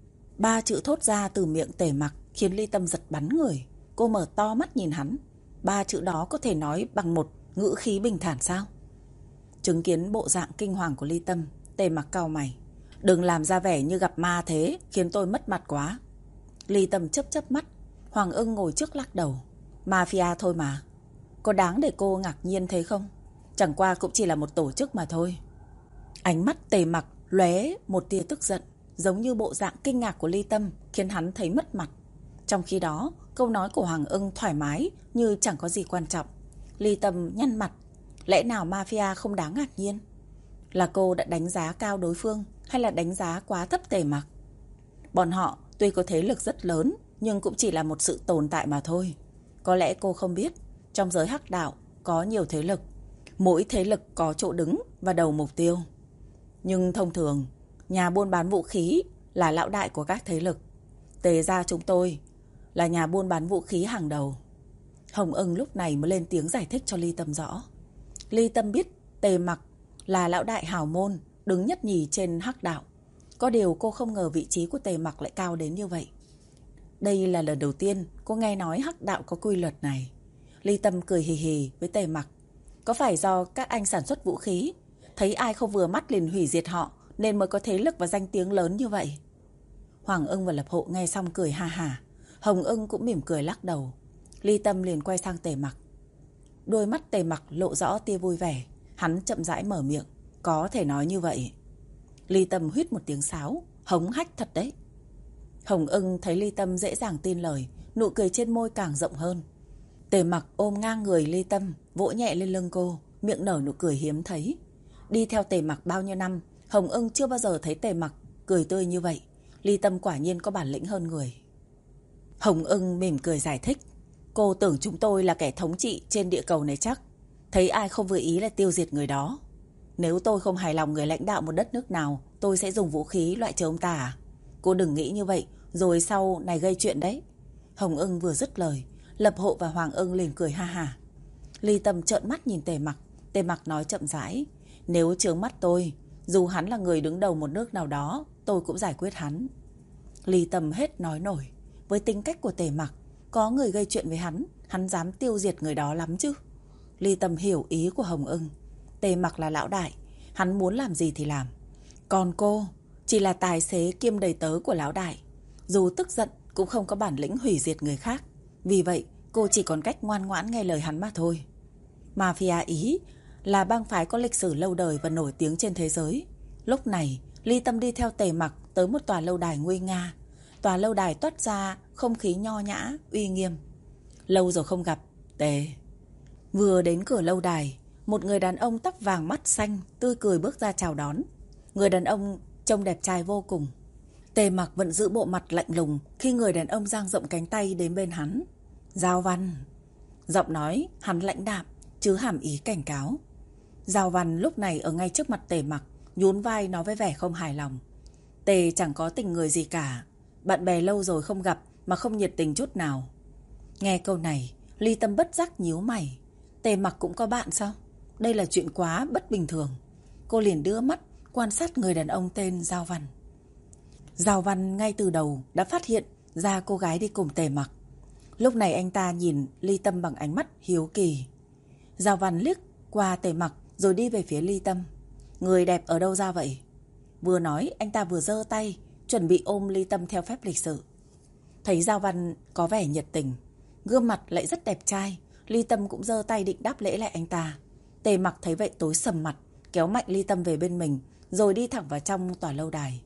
3 chữ thốt ra từ miệng Tề Mặc khiến Ly Tâm giật bắn người. Cô mở to mắt nhìn hắn. 3 chữ đó có thể nói bằng một ngữ khí bình thản sao? Chứng kiến bộ dạng kinh hoàng của Ly Tâm, Tề Mặc cau mày. Đừng làm ra vẻ như gặp ma thế, khiến tôi mất mặt quá. Ly Tâm chớp mắt. Hoàng Ưng ngồi trước lắc đầu. Mafia thôi mà. Có đáng để cô ngạc nhiên thế không? Chẳng qua cũng chỉ là một tổ chức mà thôi. Ánh mắt Tề Mặc lóe một tia tức giận, giống như bộ dạng kinh ngạc của Ly Tâm khiến hắn thấy mất mặt. Trong khi đó, câu nói của Hoàng Ưng thoải mái như chẳng có gì quan trọng. Ly Tâm nhăn mặt. Lẽ nào Mafia không đáng ngạc nhiên? Là cô đã đánh giá cao đối phương hay là đánh giá quá thấp Tề Mặc? Bọn họ tuy có thế lực rất lớn, nhưng cũng chỉ là một sự tồn tại mà thôi. Có lẽ cô không biết, trong giới hắc đạo có nhiều thế lực. Mỗi thế lực có chỗ đứng và đầu mục tiêu. Nhưng thông thường, nhà buôn bán vũ khí là lão đại của các thế lực. Tề gia chúng tôi là nhà buôn bán vũ khí hàng đầu. Hồng Ưng lúc này mới lên tiếng giải thích cho Ly Tâm rõ. Ly Tâm biết Tề Mặc là lão đại hào môn, đứng nhất nhì trên hắc đạo. Có điều cô không ngờ vị trí của Tề Mặc lại cao đến như vậy. Đây là lần đầu tiên cô nghe nói hắc đạo có quy luật này. Ly Tâm cười hì hì với Tề Mặc. Có phải do các anh sản xuất vũ khí, thấy ai không vừa mắt liền hủy diệt họ, nên mới có thế lực và danh tiếng lớn như vậy? Hoàng Ưng và Lập Hộ nghe xong cười ha hả. Hồng Ưng cũng mỉm cười lắc đầu. Ly Tâm liền quay sang Tề Mặc. Đôi mắt Tề Mặc lộ rõ tia vui vẻ. Hắn chậm rãi mở miệng. Có thể nói như vậy. Ly Tâm huýt một tiếng sáo. Hống hách thật đấy. Hồng Ưng thấy Ly Tâm dễ dàng tin lời, nụ cười trên môi càng rộng hơn. Tề Mặc ôm ngang người Ly Tâm, vỗ nhẹ lên lưng cô, miệng nở nụ cười hiếm thấy. Đi theo Tề Mặc bao nhiêu năm, Hồng Ưng chưa bao giờ thấy Tề Mặc cười tươi như vậy. Ly Tâm quả nhiên có bản lĩnh hơn người. Hồng Ưng mỉm cười giải thích. Cô tưởng chúng tôi là kẻ thống trị trên địa cầu này chắc. Thấy ai không vừa ý là tiêu diệt người đó. Nếu tôi không hài lòng người lãnh đạo một đất nước nào, tôi sẽ dùng vũ khí loại trừ ông ta à? Cô đừng nghĩ như vậy, rồi sau này gây chuyện đấy. Hồng Ưng vừa dứt lời, Lập Hộ và Hoàng Ưng liền cười ha hả. Ly Tâm trợn mắt nhìn Tề Mặc. Tề Mặc nói chậm rãi. Nếu chướng mắt tôi, dù hắn là người đứng đầu một nước nào đó, tôi cũng giải quyết hắn. Ly Tâm hết nói nổi. Với tính cách của Tề Mặc, có người gây chuyện với hắn dám tiêu diệt người đó lắm chứ. Ly Tâm hiểu ý của Hồng Ưng. Tề Mặc là lão đại, hắn muốn làm gì thì làm. Còn cô chỉ là tài xế kiêm đầy tớ của lão đại. Dù tức giận cũng không có bản lĩnh hủy diệt người khác. Vì vậy cô chỉ còn cách ngoan ngoãn nghe lời hắn mà thôi. Mafia Ý là bang phái có lịch sử lâu đời và nổi tiếng trên thế giới. Lúc này, Ly Tâm đi theo Tề Mặc tới một tòa lâu đài nguy nga. Tòa lâu đài toát ra không khí nho nhã, uy nghiêm. Lâu rồi không gặp, Tề. Vừa đến cửa lâu đài, một người đàn ông tóc vàng mắt xanh tươi cười bước ra chào đón. Người đàn ông trông đẹp trai vô cùng. Tề Mặc vẫn giữ bộ mặt lạnh lùng khi người đàn ông dang rộng cánh tay đến bên hắn. Giao Văn. Giọng nói hắn lãnh đạm chứ hàm ý cảnh cáo. Giao Văn lúc này ở ngay trước mặt Tề Mặc, nhún vai nói với vẻ không hài lòng. Tề chẳng có tình người gì cả, bạn bè lâu rồi không gặp mà không nhiệt tình chút nào. Nghe câu này, Ly Tâm bất giác nhíu mày. Tề Mặc cũng có bạn sao? Đây là chuyện quá bất bình thường. Cô liền đưa mắt quan sát người đàn ông tên Giao Văn. Giao Văn ngay từ đầu đã phát hiện ra cô gái đi cùng Tề Mặc. Lúc này anh ta nhìn Ly Tâm bằng ánh mắt hiếu kỳ. Giao Văn liếc qua Tề Mặc rồi đi về phía Ly Tâm. Người đẹp ở đâu ra vậy? Vừa nói anh ta vừa giơ tay chuẩn bị ôm Ly Tâm theo phép lịch sự. Thấy Giao Văn có vẻ nhiệt tình, gương mặt lại rất đẹp trai, Ly Tâm cũng giơ tay định đáp lễ lại anh ta. Tề Mặc thấy vậy tối sầm mặt, kéo mạnh Ly Tâm về bên mình rồi đi thẳng vào trong tòa lâu đài.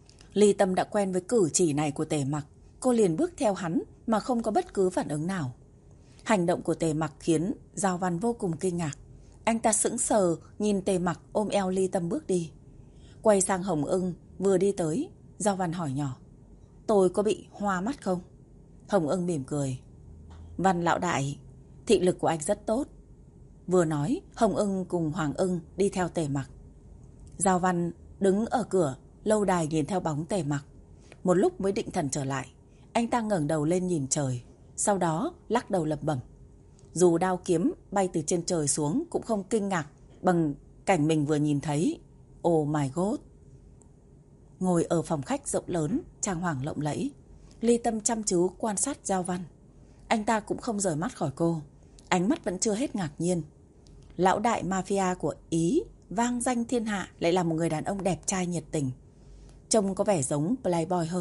Ly Tâm đã quen với cử chỉ này của Tề Mặc, cô liền bước theo hắn mà không có bất cứ phản ứng nào. Hành động của Tề Mặc khiến Giao Văn vô cùng kinh ngạc. Anh ta sững sờ nhìn Tề Mặc ôm eo Ly Tâm bước đi. Quay sang Hồng Ưng vừa đi tới, Giao Văn hỏi nhỏ. Tôi có bị hoa mắt không? Hồng Ưng mỉm cười. Văn lão đại, thị lực của anh rất tốt. Vừa nói, Hồng Ưng cùng Hoàng Ưng đi theo Tề Mặc. Giao Văn đứng ở cửa lâu đài nhìn theo bóng Tề Mặc. Một lúc mới định thần trở lại. Anh ta ngẩng đầu lên nhìn trời, sau đó lắc đầu lẩm bẩm. Dù đao kiếm bay từ trên trời xuống cũng không kinh ngạc bằng cảnh mình vừa nhìn thấy. Oh my god. Ngồi ở phòng khách rộng lớn, trang hoàng lộng lẫy, Ly Tâm chăm chú quan sát Giao Văn. Anh ta cũng không rời mắt khỏi cô, ánh mắt vẫn chưa hết ngạc nhiên. Lão đại mafia của Ý vang danh thiên hạ lại là một người đàn ông đẹp trai nhiệt tình, trông có vẻ giống playboy hơn.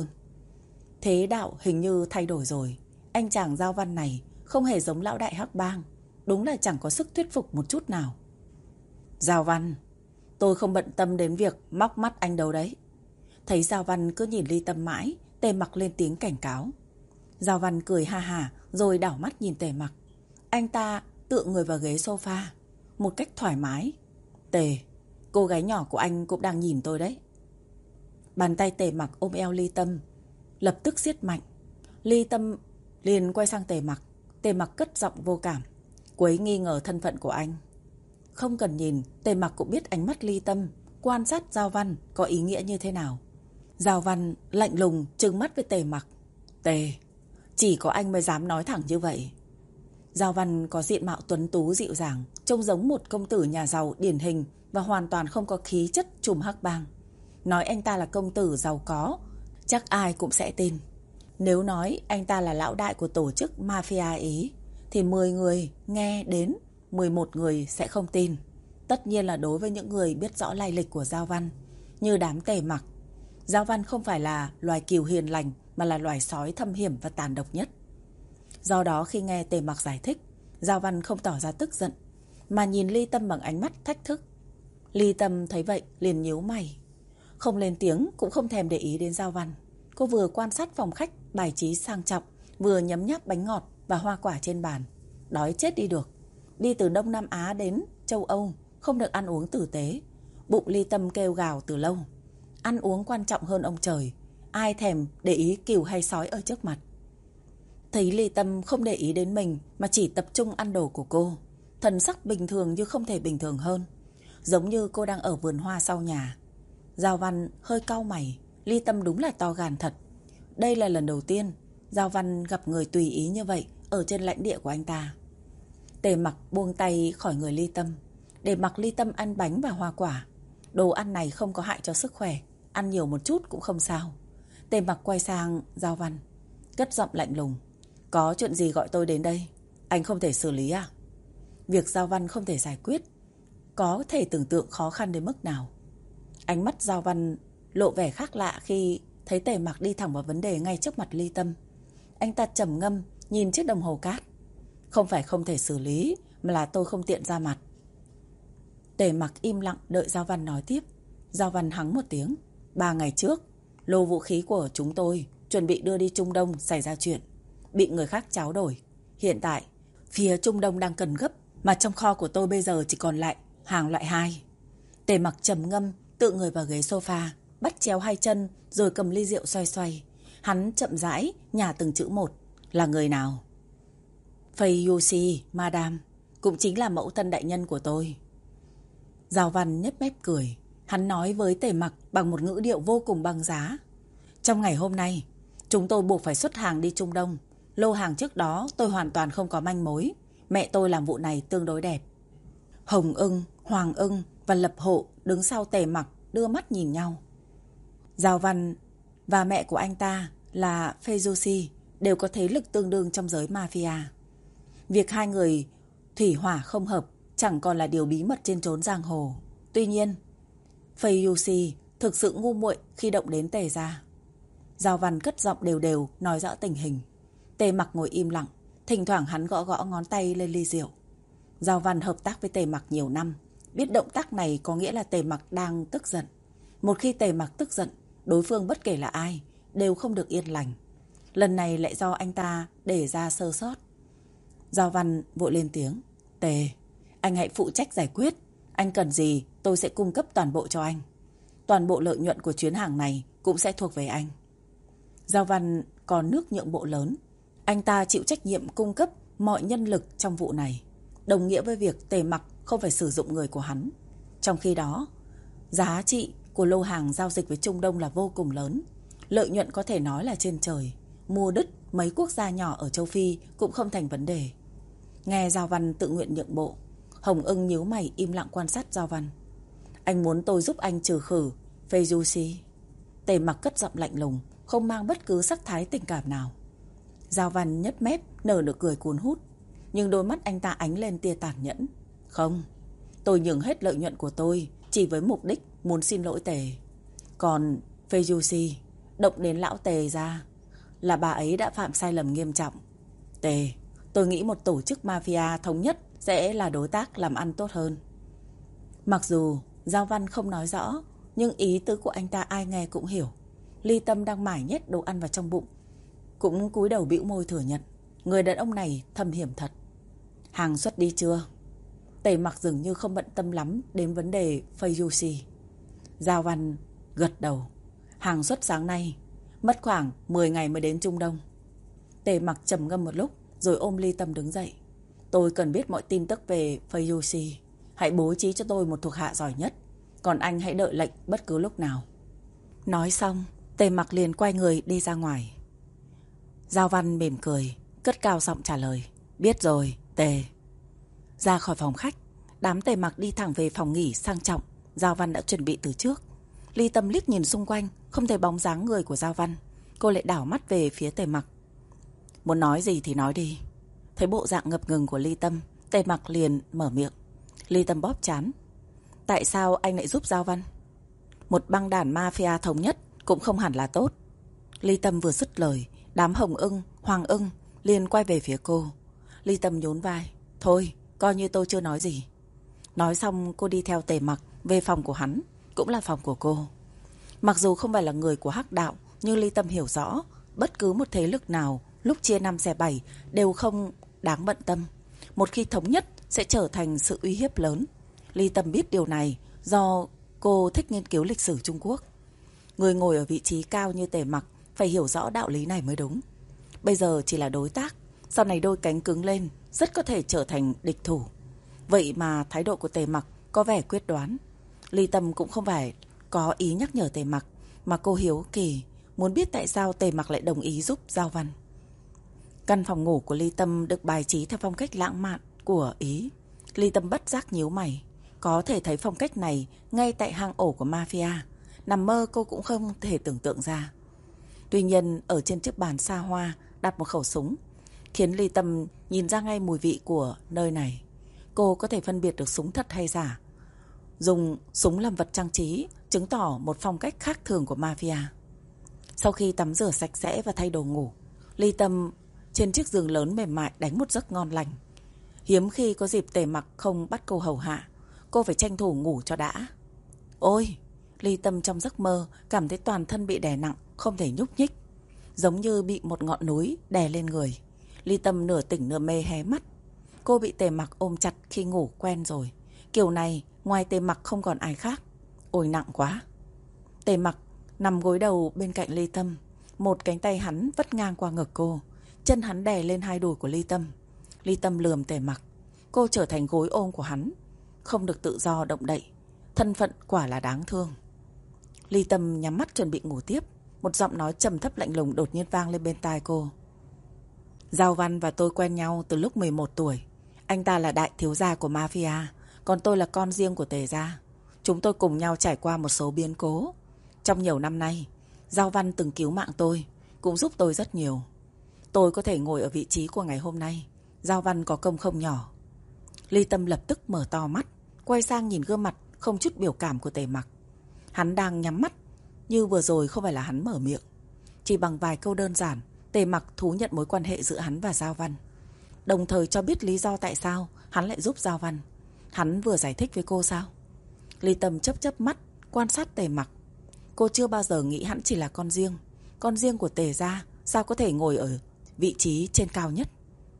Thế đạo hình như thay đổi rồi. Anh chàng Giao Văn này không hề giống lão đại Hắc Bang, đúng là chẳng có sức thuyết phục một chút nào. Giao Văn, tôi không bận tâm đến việc móc mắt anh đâu đấy. Thấy Giao Văn cứ nhìn Ly Tâm mãi, Tề Mặc lên tiếng cảnh cáo. Giao Văn cười ha hả rồi đảo mắt nhìn Tề Mặc. Anh ta tựa người vào ghế sofa một cách thoải mái. Tề, cô gái nhỏ của anh cũng đang nhìn tôi đấy. Bàn tay Tề Mặc ôm eo Ly Tâm lập tức siết mạnh. Ly Tâm liền quay sang Tề Mặc. Tề Mặc cất giọng vô cảm. Cô ấy nghi ngờ thân phận của anh. Không cần nhìn, Tề Mặc cũng biết ánh mắt Ly Tâm quan sát Giao Văn có ý nghĩa như thế nào. Giao Văn lạnh lùng trừng mắt với Tề Mặc. Tề, chỉ có anh mới dám nói thẳng như vậy. Giao Văn có diện mạo tuấn tú dịu dàng, trông giống một công tử nhà giàu điển hình và hoàn toàn không có khí chất trùm Hắc Bang. Nói anh ta là công tử giàu có, chắc ai cũng sẽ tin. Nếu nói anh ta là lão đại của tổ chức Mafia Ý thì 10 người nghe đến 11 người sẽ không tin. Tất nhiên là đối với những người biết rõ lai lịch của Giao Văn, như đám Tề Mặc, Giao Văn không phải là loài cừu hiền lành mà là loài sói thâm hiểm và tàn độc nhất. Do đó khi nghe Tề Mặc giải thích, Giao Văn không tỏ ra tức giận mà nhìn Ly Tâm bằng ánh mắt thách thức. Ly Tâm thấy vậy liền nhíu mày, không lên tiếng cũng không thèm để ý đến Giao Văn. Cô vừa quan sát phòng khách bài trí sang trọng, vừa nhấm nháp bánh ngọt và hoa quả trên bàn. Đói chết đi được. Đi từ Đông Nam Á đến châu Âu không được ăn uống tử tế. Bụng Ly Tâm kêu gào từ lâu. Ăn uống quan trọng hơn ông trời, ai thèm để ý cừu hay sói ở trước mặt. Thấy Ly Tâm không để ý đến mình mà chỉ tập trung ăn đồ của cô, thần sắc bình thường như không thể bình thường hơn, giống như cô đang ở vườn hoa sau nhà. Giao Văn hơi cau mày. Ly Tâm đúng là to gan thật. Đây là lần đầu tiên Giao Văn gặp người tùy ý như vậy ở trên lãnh địa của anh ta. Tề Mặc buông tay khỏi người Ly Tâm, để mặc Ly Tâm ăn bánh và hoa quả. Đồ ăn này không có hại cho sức khỏe, ăn nhiều một chút cũng không sao. Tề Mặc quay sang Giao Văn, cất giọng lạnh lùng. Có chuyện gì gọi tôi đến đây? Anh không thể xử lý à? Việc Giao Văn không thể giải quyết có thể tưởng tượng khó khăn đến mức nào. Ánh mắt Giao Văn lộ vẻ khác lạ khi thấy Tề Mặc đi thẳng vào vấn đề ngay trước mặt Ly Tâm. Anh ta trầm ngâm nhìn chiếc đồng hồ cát. Không phải không thể xử lý, mà là tôi không tiện ra mặt. Tề Mặc im lặng đợi Giao Văn nói tiếp. Giao Văn hắng một tiếng. 3 ngày trước, lô vũ khí của chúng tôi chuẩn bị đưa đi Trung Đông xảy ra chuyện, bị người khác tráo đổi. Hiện tại, phía Trung Đông đang cần gấp, mà trong kho của tôi bây giờ chỉ còn lại hàng loại 2. Tề Mặc trầm ngâm, tự người vào ghế sofa, bắt chéo 2 chân rồi cầm ly rượu xoay xoay. Hắn chậm rãi nhả từng chữ một. Là người nào? Fei Yuxi, Madame, cũng chính là mẫu thân đại nhân của tôi. Giao Văn nhếch mép cười. Hắn nói với Tề Mặc bằng một ngữ điệu vô cùng băng giá. Trong ngày hôm nay, chúng tôi buộc phải xuất hàng đi Trung Đông. Lô hàng trước đó tôi hoàn toàn không có manh mối. Mẹ tôi làm vụ này tương đối đẹp. Hồng Ưng, Hoàng Ưng và Lập Hộ đứng sau Tề Mặc đưa mắt nhìn nhau. Giao Văn và mẹ của anh ta là Fei Yuxi đều có thế lực tương đương trong giới mafia. Việc 2 người thủy hỏa không hợp chẳng còn là điều bí mật trên chốn giang hồ. Tuy nhiên, Fei Yuxi thực sự ngu muội khi động đến Tề gia. Giao Văn cất giọng đều đều nói rõ tình hình. Tề Mặc ngồi im lặng, thỉnh thoảng hắn gõ gõ ngón tay lên ly rượu. Giao Văn hợp tác với Tề Mặc nhiều năm, biết động tác này có nghĩa là Tề Mặc đang tức giận. Một khi Tề Mặc tức giận, đối phương bất kể là ai đều không được yên lành. Lần này lại do anh ta để ra sơ sót. Giao Văn vội lên tiếng. Tề, anh hãy phụ trách giải quyết. Anh cần gì tôi sẽ cung cấp toàn bộ cho anh. Toàn bộ lợi nhuận của chuyến hàng này cũng sẽ thuộc về anh. Giao Văn còn nước nhượng bộ lớn. Anh ta chịu trách nhiệm cung cấp mọi nhân lực trong vụ này, đồng nghĩa với việc Tề Mặc không phải sử dụng người của hắn. Trong khi đó, giá trị của lô hàng giao dịch với Trung Đông là vô cùng lớn. Lợi nhuận có thể nói là trên trời. Mua đứt mấy quốc gia nhỏ ở châu Phi cũng không thành vấn đề. Nghe Giao Văn tự nguyện nhượng bộ, Hồng Ưng nhíu mày im lặng quan sát Giao Văn. Anh muốn tôi giúp anh trừ khử Fei Yuxi? Tề Mặc cất giọng lạnh lùng, không mang bất cứ sắc thái tình cảm nào. Giao Văn nhếch mép nở nụ cười cuốn hút, nhưng đôi mắt anh ta ánh lên tia tàn nhẫn. Không, tôi nhường hết lợi nhuận của tôi chỉ với mục đích muốn xin lỗi Tề. Còn Fei Yuxi, động đến lão Tề ra là bà ấy đã phạm sai lầm nghiêm trọng. Tề, tôi nghĩ một tổ chức mafia thống nhất sẽ là đối tác làm ăn tốt hơn. Mặc dù Giao Văn không nói rõ, nhưng ý tứ của anh ta ai nghe cũng hiểu. Ly Tâm đang mải nhét đồ ăn vào trong bụng, cũng cúi đầu bĩu môi thừa nhận. Người đàn ông này thâm hiểm thật. Hàng xuất đi chưa? Tề Mặc dường như không bận tâm lắm đến vấn đề Fei Yuxi. Giao Văn gật đầu. Hàng xuất sáng nay, mất khoảng 10 ngày mới đến Trung Đông. Tề Mặc trầm ngâm một lúc rồi ôm Ly Tâm đứng dậy. Tôi cần biết mọi tin tức về Fei Yuxi. Hãy bố trí cho tôi một thuộc hạ giỏi nhất, còn anh hãy đợi lệnh bất cứ lúc nào. Nói xong, Tề Mặc liền quay người đi ra ngoài. Giao Văn mỉm cười, cất cao giọng trả lời. Biết rồi, Tề. Ra khỏi phòng khách, đám Tề Mặc đi thẳng về phòng nghỉ sang trọng Giao Văn đã chuẩn bị từ trước. Ly Tâm liếc nhìn xung quanh, không thấy bóng dáng người của Giao Văn. Cô lại đảo mắt về phía Tề Mặc. Muốn nói gì thì nói đi. Thấy bộ dạng ngập ngừng của Ly Tâm, Tề Mặc liền mở miệng. Ly Tâm bóp trán. Tại sao anh lại giúp Giao Văn? Một băng đảng mafia thống nhất cũng không hẳn là tốt. Ly Tâm vừa dứt lời, đám Hồng Ưng, Hoàng Ưng liền quay về phía cô. Ly Tâm nhún vai. Thôi, coi như tôi chưa nói gì. Nói xong cô đi theo Tề Mặc về phòng của hắn, cũng là phòng của cô. Mặc dù không phải là người của Hắc Đạo, nhưng Ly Tâm hiểu rõ bất cứ một thế lực nào lúc chia 5 xẻ 7 đều không đáng bận tâm. Một khi thống nhất sẽ trở thành sự uy hiếp lớn. Ly Tâm biết điều này do cô thích nghiên cứu lịch sử Trung Quốc. Người ngồi ở vị trí cao như Tề Mặc phải hiểu rõ đạo lý này mới đúng. Bây giờ chỉ là đối tác, sau này đôi cánh cứng lên rất có thể trở thành địch thủ. Vậy mà thái độ của Tề Mặc có vẻ quyết đoán. Ly Tâm cũng không phải có ý nhắc nhở Tề Mặc, mà cô hiếu kỳ muốn biết tại sao Tề Mặc lại đồng ý giúp Giao Văn. Căn phòng ngủ của Ly Tâm được bài trí theo phong cách lãng mạn của Ý. Ly Tâm bất giác nhíu mày. Có thể thấy phong cách này ngay tại hang ổ của mafia. Nằm mơ cô cũng không thể tưởng tượng ra. Tuy nhiên ở trên chiếc bàn xa hoa đặt một khẩu súng, khiến Ly Tâm nhìn ra ngay mùi vị của nơi này. Cô có thể phân biệt được súng thật hay giả. Dùng súng làm vật trang trí chứng tỏ một phong cách khác thường của mafia. Sau khi tắm rửa sạch sẽ và thay đồ ngủ, Ly Tâm trên chiếc giường lớn mềm mại đánh một giấc ngon lành. Hiếm khi có dịp Tề Mặc không bắt cô hầu hạ. Cô phải tranh thủ ngủ cho đã. Ôi! Ly Tâm trong giấc mơ cảm thấy toàn thân bị đè nặng, không thể nhúc nhích, giống như bị một ngọn núi đè lên người. Ly Tâm nửa tỉnh nửa mê hé mắt. Cô bị Tề Mặc ôm chặt khi ngủ quen rồi. Kiểu này ngoài Tề Mặc không còn ai khác. Ôi nặng quá. Tề Mặc nằm gối đầu bên cạnh Ly Tâm. Một cánh tay hắn vắt ngang qua ngực cô. Chân hắn đè lên hai đùi của Ly Tâm. Ly Tâm lườm Tề Mặc. Cô trở thành gối ôm của hắn, không được tự do động đậy. Thân phận quả là đáng thương. Ly Tâm nhắm mắt chuẩn bị ngủ tiếp. Một giọng nói trầm thấp lạnh lùng đột nhiên vang lên bên tai cô. Giao Văn và tôi quen nhau từ lúc 11 tuổi. Anh ta là đại thiếu gia của mafia, còn tôi là con riêng của Tề gia. Chúng tôi cùng nhau trải qua một số biến cố. Trong nhiều năm nay, Giao Văn từng cứu mạng tôi, cũng giúp tôi rất nhiều. Tôi có thể ngồi ở vị trí của ngày hôm nay, Giao Văn có công không nhỏ. Ly Tâm lập tức mở to mắt, quay sang nhìn gương mặt không chút biểu cảm của Tề Mặc. Hắn đang nhắm mắt, như vừa rồi không phải là hắn mở miệng. Chỉ bằng vài câu đơn giản, Tề Mặc thú nhận mối quan hệ giữa hắn và Giao Văn, đồng thời cho biết lý do tại sao hắn lại giúp Giao Văn. Hắn vừa giải thích với cô sao? Ly Tâm chớp mắt quan sát Tề Mặc. Cô chưa bao giờ nghĩ hắn chỉ là con riêng của Tề gia, sao có thể ngồi ở vị trí trên cao nhất.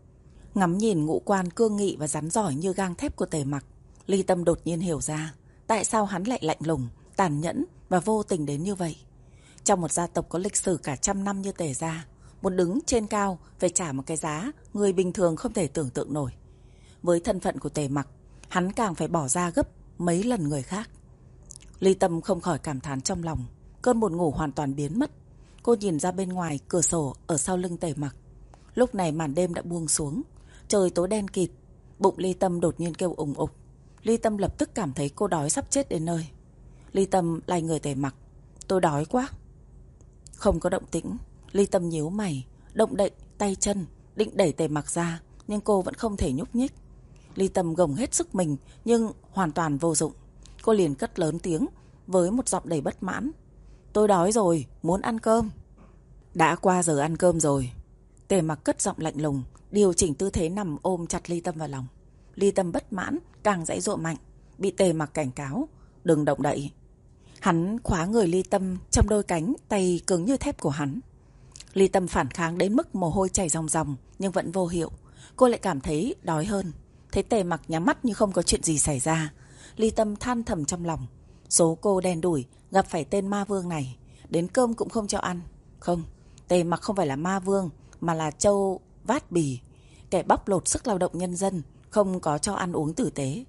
Ngắm nhìn ngũ quan cương nghị và rắn giỏi như gang thép của Tề Mặc, Ly Tâm đột nhiên hiểu ra tại sao hắn lại lạnh lùng, tàn nhẫn và vô tình đến như vậy. Trong một gia tộc có lịch sử cả trăm năm như Tề gia, muốn đứng trên cao phải trả một cái giá người bình thường không thể tưởng tượng nổi. Với thân phận của Tề Mặc, hắn càng phải bỏ ra gấp mấy lần người khác. Ly Tâm không khỏi cảm thán trong lòng. Cơn buồn ngủ hoàn toàn biến mất. Cô nhìn ra bên ngoài cửa sổ ở sau lưng Tề Mặc. Lúc này màn đêm đã buông xuống, trời tối đen kịt. Bụng Ly Tâm đột nhiên kêu ùng ục. Ly Tâm lập tức cảm thấy cô đói sắp chết đến nơi. Ly Tâm lay người Tề Mặc. Tôi đói quá. Không có động tĩnh. Ly Tâm nhíu mày, động đậy tay chân, định đẩy Tề Mặc ra, nhưng cô vẫn không thể nhúc nhích. Ly Tâm gồng hết sức mình nhưng hoàn toàn vô dụng. Cô liền cất lớn tiếng với một giọng đầy bất mãn. Tôi đói rồi, muốn ăn cơm. Đã qua giờ ăn cơm rồi. Tề Mặc cất giọng lạnh lùng, điều chỉnh tư thế nằm ôm chặt Ly Tâm vào lòng. Ly Tâm bất mãn, càng giãy giụa mạnh, bị Tề Mặc cảnh cáo. Đừng động đậy. Hắn khóa người Ly Tâm trong đôi cánh tay cứng như thép của hắn. Ly Tâm phản kháng đến mức mồ hôi chảy ròng ròng nhưng vẫn vô hiệu. Cô lại cảm thấy đói hơn. Thấy Tề Mặc nhắm mắt như không có chuyện gì xảy ra, Ly Tâm than thầm trong lòng. Số cô đen đủi gặp phải tên ma vương này, đến cơm cũng không cho ăn. Không, Tề Mặc không phải là ma vương, mà là trâu vát bì, kẻ bóc lột sức lao động nhân dân, không có cho ăn uống tử tế.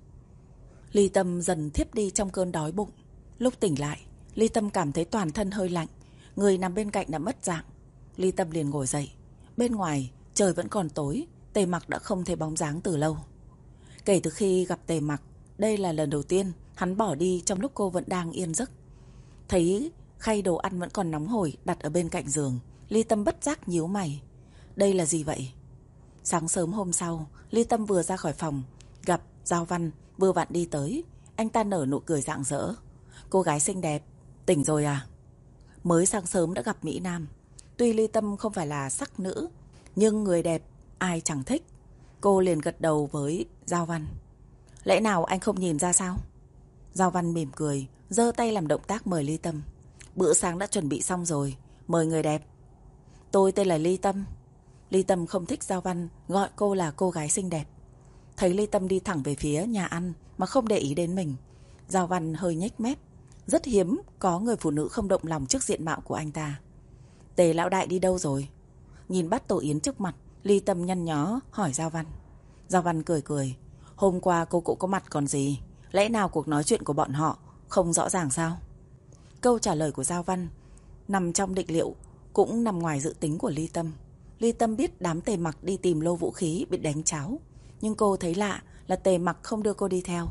Ly Tâm dần thiếp đi trong cơn đói bụng. Lúc tỉnh lại, Ly Tâm cảm thấy toàn thân hơi lạnh, người nằm bên cạnh đã mất dạng. Ly Tâm liền ngồi dậy. Bên ngoài trời vẫn còn tối, Tề Mặc đã không thấy bóng dáng từ lâu. Kể từ khi gặp Tề Mặc, đây là lần đầu tiên hắn bỏ đi trong lúc cô vẫn đang yên giấc. Thấy khay đồ ăn vẫn còn nóng hổi đặt ở bên cạnh giường, Ly Tâm bất giác nhíu mày. Đây là gì vậy? Sáng sớm hôm sau, Ly Tâm vừa ra khỏi phòng, gặp Giao Văn vừa vặn đi tới. Anh ta nở nụ cười rạng rỡ. Cô gái xinh đẹp, tỉnh rồi à? Mới sáng sớm đã gặp Mỹ Nam. Tuy Ly Tâm không phải là sắc nữ, nhưng người đẹp ai chẳng thích. Cô liền gật đầu với Giao Văn. Lẽ nào anh không nhìn ra sao? Giao Văn mỉm cười, giơ tay làm động tác mời Ly Tâm. Bữa sáng đã chuẩn bị xong rồi, mời người đẹp. Tôi tên là Ly Tâm. Ly Tâm không thích Giao Văn gọi cô là cô gái xinh đẹp. Thấy Ly Tâm đi thẳng về phía nhà ăn mà không để ý đến mình, Giao Văn hơi nhếch mép. Rất hiếm có người phụ nữ không động lòng trước diện mạo của anh ta. Tề lão đại đi đâu rồi? Nhìn bát tổ yến trước mặt, Ly Tâm nhăn nhó hỏi Giao Văn. Giao Văn cười cười. Hôm qua cô cũng có mặt còn gì. Lẽ nào cuộc nói chuyện của bọn họ không rõ ràng sao? Câu trả lời của Giao Văn nằm trong định liệu, cũng nằm ngoài dự tính của Ly Tâm. Ly Tâm biết đám Tề Mặc đi tìm lô vũ khí bị đánh cháo, nhưng cô thấy lạ là Tề Mặc không đưa cô đi theo.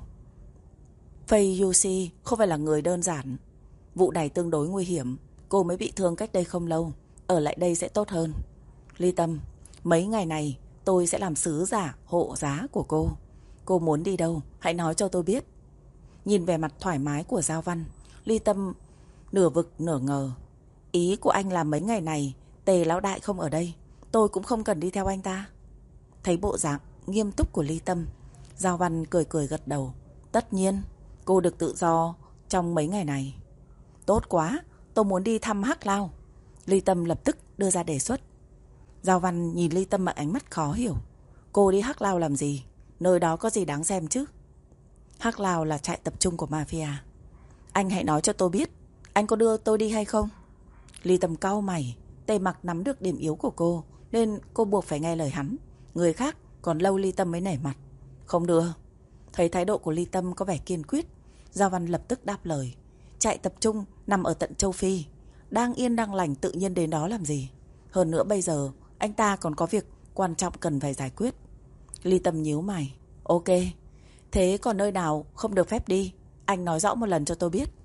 Fei Yuxi không phải là người đơn giản. Vụ này tương đối nguy hiểm. Cô mới bị thương cách đây không lâu. Ở lại đây sẽ tốt hơn. Ly Tâm, mấy ngày này tôi sẽ làm sứ giả hộ giá của cô. Cô muốn đi đâu hãy nói cho tôi biết. Nhìn vẻ mặt thoải mái của Giao Văn, Ly Tâm nửa vực nửa ngờ. Ý của anh là mấy ngày này Tề lão đại không ở đây, tôi cũng không cần đi theo anh ta. Thấy bộ dạng nghiêm túc của Ly Tâm. Giao Văn cười cười gật đầu. Tất nhiên, cô được tự do trong mấy ngày này. Tốt quá, tôi muốn đi thăm Hắc Lao. Ly Tâm lập tức đưa ra đề xuất. Giao Văn nhìn Ly Tâm bằng ánh mắt khó hiểu. Cô đi Hắc Lao làm gì? Nơi đó có gì đáng xem chứ? Hắc Lao là trại tập trung của mafia. Anh hãy nói cho tôi biết, anh có đưa tôi đi hay không? Ly Tâm cau mày. Tề Mặc nắm được điểm yếu của cô, nên cô buộc phải nghe lời hắn. Người khác còn lâu Ly Tâm mới nể mặt. Không đưa. Thấy thái độ của Ly Tâm có vẻ kiên quyết, Giao Văn lập tức đáp lời. Trại tập trung nằm ở tận châu Phi, đang yên đang lành tự nhiên đến đó làm gì? Hơn nữa bây giờ anh ta còn có việc quan trọng cần phải giải quyết. Ly Tâm nhíu mày. Ok, thế còn nơi nào không được phép đi? Anh nói rõ một lần cho tôi biết.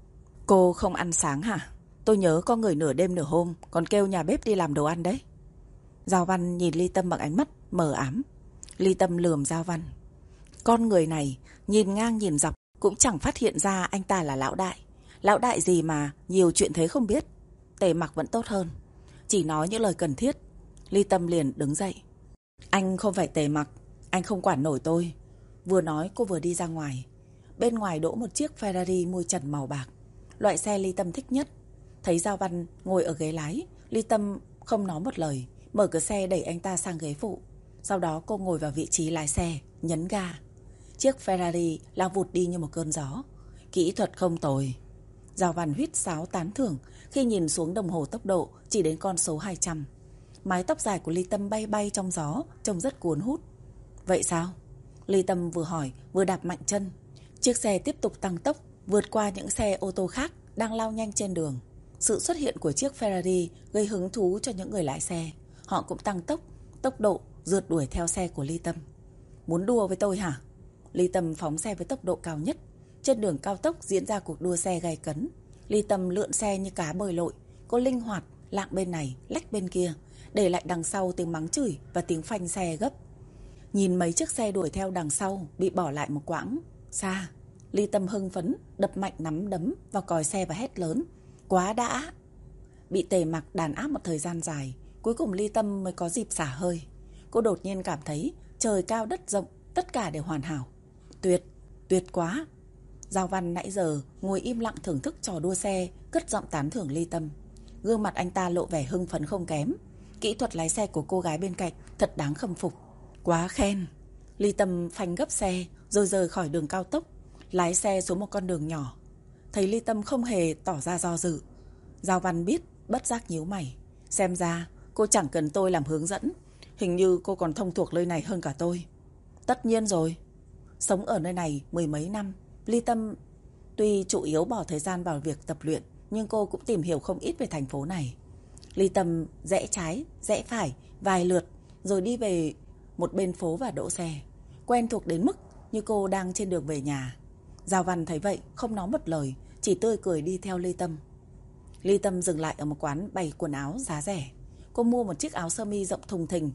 Cô không ăn sáng hả? Tôi nhớ có người nửa đêm nửa hôm còn kêu nhà bếp đi làm đồ ăn đấy. Giao Văn nhìn Ly Tâm bằng ánh mắt mờ ám. Ly Tâm lườm Giao Văn. Con người này nhìn ngang nhìn dọc cũng chẳng phát hiện ra anh ta là lão đại. Lão đại gì mà nhiều chuyện thế không biết. Tề Mặc vẫn tốt hơn, chỉ nói những lời cần thiết. Ly Tâm liền đứng dậy. Anh không phải Tề Mặc, anh không quản nổi tôi. Vừa nói cô vừa đi ra ngoài. Bên ngoài đỗ một chiếc Ferrari mui trần màu bạc, loại xe Ly Tâm thích nhất. Thấy Giao Văn ngồi ở ghế lái, Ly Tâm không nói một lời, mở cửa xe đẩy anh ta sang ghế phụ. Sau đó cô ngồi vào vị trí lái xe, nhấn ga. Chiếc Ferrari lao vụt đi như một cơn gió. Kỹ thuật không tồi. Giao Văn huýt sáo tán thưởng khi nhìn xuống đồng hồ tốc độ chỉ đến con số 200. Mái tóc dài của Ly Tâm bay bay trong gió, trông rất cuốn hút. Vậy sao? Ly Tâm vừa hỏi vừa đạp mạnh chân. Chiếc xe tiếp tục tăng tốc, vượt qua những xe ô tô khác đang lao nhanh trên đường. Sự xuất hiện của chiếc Ferrari gây hứng thú cho những người lái xe. Họ cũng tăng tốc, tốc độ rượt đuổi theo xe của Ly Tâm. Muốn đua với tôi hả? Ly Tâm phóng xe với tốc độ cao nhất. Trên đường cao tốc diễn ra cuộc đua xe gay cấn. Ly Tâm lượn xe như cá bơi lội. Cô linh hoạt, lạng bên này, lách bên kia, để lại đằng sau tiếng mắng chửi và tiếng phanh xe gấp. Nhìn mấy chiếc xe đuổi theo đằng sau bị bỏ lại một quãng xa, Ly Tâm hưng phấn đập mạnh nắm đấm vào còi xe và hét lớn. Quá đã! Bị Tề Mặc đàn áp một thời gian dài, cuối cùng Ly Tâm mới có dịp xả hơi. Cô đột nhiên cảm thấy trời cao đất rộng, tất cả đều hoàn hảo. Tuyệt, tuyệt quá! Giao Văn nãy giờ ngồi im lặng thưởng thức trò đua xe, cất giọng tán thưởng Ly Tâm. Gương mặt anh ta lộ vẻ hưng phấn không kém. Kỹ thuật lái xe của cô gái bên cạnh thật đáng khâm phục. Quá khen! Ly Tâm phanh gấp xe rồi rời khỏi đường cao tốc, lái xe xuống một con đường nhỏ. Thấy Ly Tâm không hề tỏ ra do dự, Giao Văn biết, bất giác nhíu mày. Xem ra cô chẳng cần tôi làm hướng dẫn. Hình như cô còn thông thuộc nơi này hơn cả tôi. Tất nhiên rồi. Sống ở nơi này mười mấy năm, Ly Tâm tuy chủ yếu bỏ thời gian vào việc tập luyện, nhưng cô cũng tìm hiểu không ít về thành phố này. Ly Tâm rẽ trái, rẽ phải vài lượt, rồi đi về một bên phố và đỗ xe. Quen thuộc đến mức như cô đang trên đường về nhà. Giao Văn thấy vậy không nói một lời, chỉ tươi cười đi theo Ly Tâm. Ly Tâm dừng lại ở một quán bày quần áo giá rẻ. Cô mua một chiếc áo sơ mi rộng thùng thình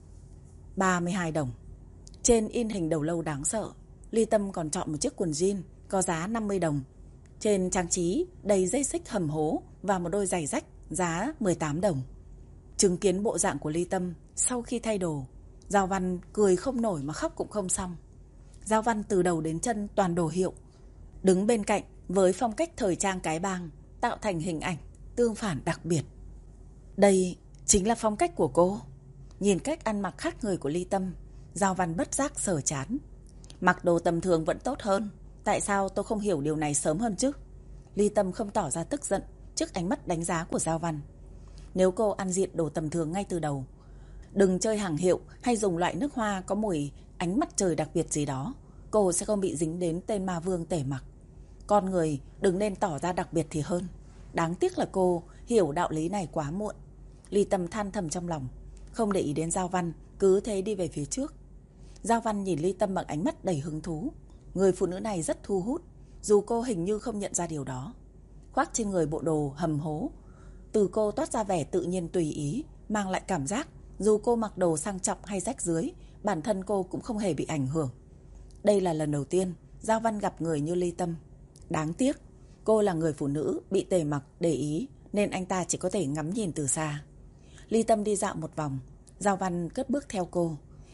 32 đồng. Trên in hình đầu lâu đáng sợ. Ly Tâm còn chọn một chiếc quần jean có giá 50 đồng. Trên trang trí đầy dây xích hầm hố và một đôi giày rách giá 18 đồng. Chứng kiến bộ dạng của Ly Tâm sau khi thay đồ, Giao Văn cười không nổi mà khóc cũng không xong. Giao Văn từ đầu đến chân toàn đồ hiệu, đứng bên cạnh với phong cách thời trang cái bang, tạo thành hình ảnh tương phản đặc biệt. Đây chính là phong cách của cô. Nhìn cách ăn mặc khác người của Ly Tâm, Giao Văn bất giác sờ chán. Mặc đồ tầm thường vẫn tốt hơn. Tại sao tôi không hiểu điều này sớm hơn chứ? Ly Tâm không tỏ ra tức giận trước ánh mắt đánh giá của Giao Văn. Nếu cô ăn diện đồ tầm thường ngay từ đầu, đừng chơi hàng hiệu hay dùng loại nước hoa có mùi ánh mặt trời đặc biệt gì đó, cô sẽ không bị dính đến tên ma vương Tề Mặc. Con người đừng nên tỏ ra đặc biệt thì hơn. Đáng tiếc là cô hiểu đạo lý này quá muộn. Ly Tâm than thầm trong lòng, không để ý đến Giao Văn, cứ thế đi về phía trước. Giao Văn nhìn Ly Tâm bằng ánh mắt đầy hứng thú. Người phụ nữ này rất thu hút, dù cô hình như không nhận ra điều đó. Khoác trên người bộ đồ hầm hố, từ cô toát ra vẻ tự nhiên tùy ý, mang lại cảm giác dù cô mặc đồ sang trọng hay rách rưới, bản thân cô cũng không hề bị ảnh hưởng. Đây là lần đầu tiên Giao Văn gặp người như Ly Tâm. Đáng tiếc, cô là người phụ nữ bị Tề Mặc để ý, nên anh ta chỉ có thể ngắm nhìn từ xa. Ly Tâm đi dạo một vòng, Giao Văn cất bước theo cô.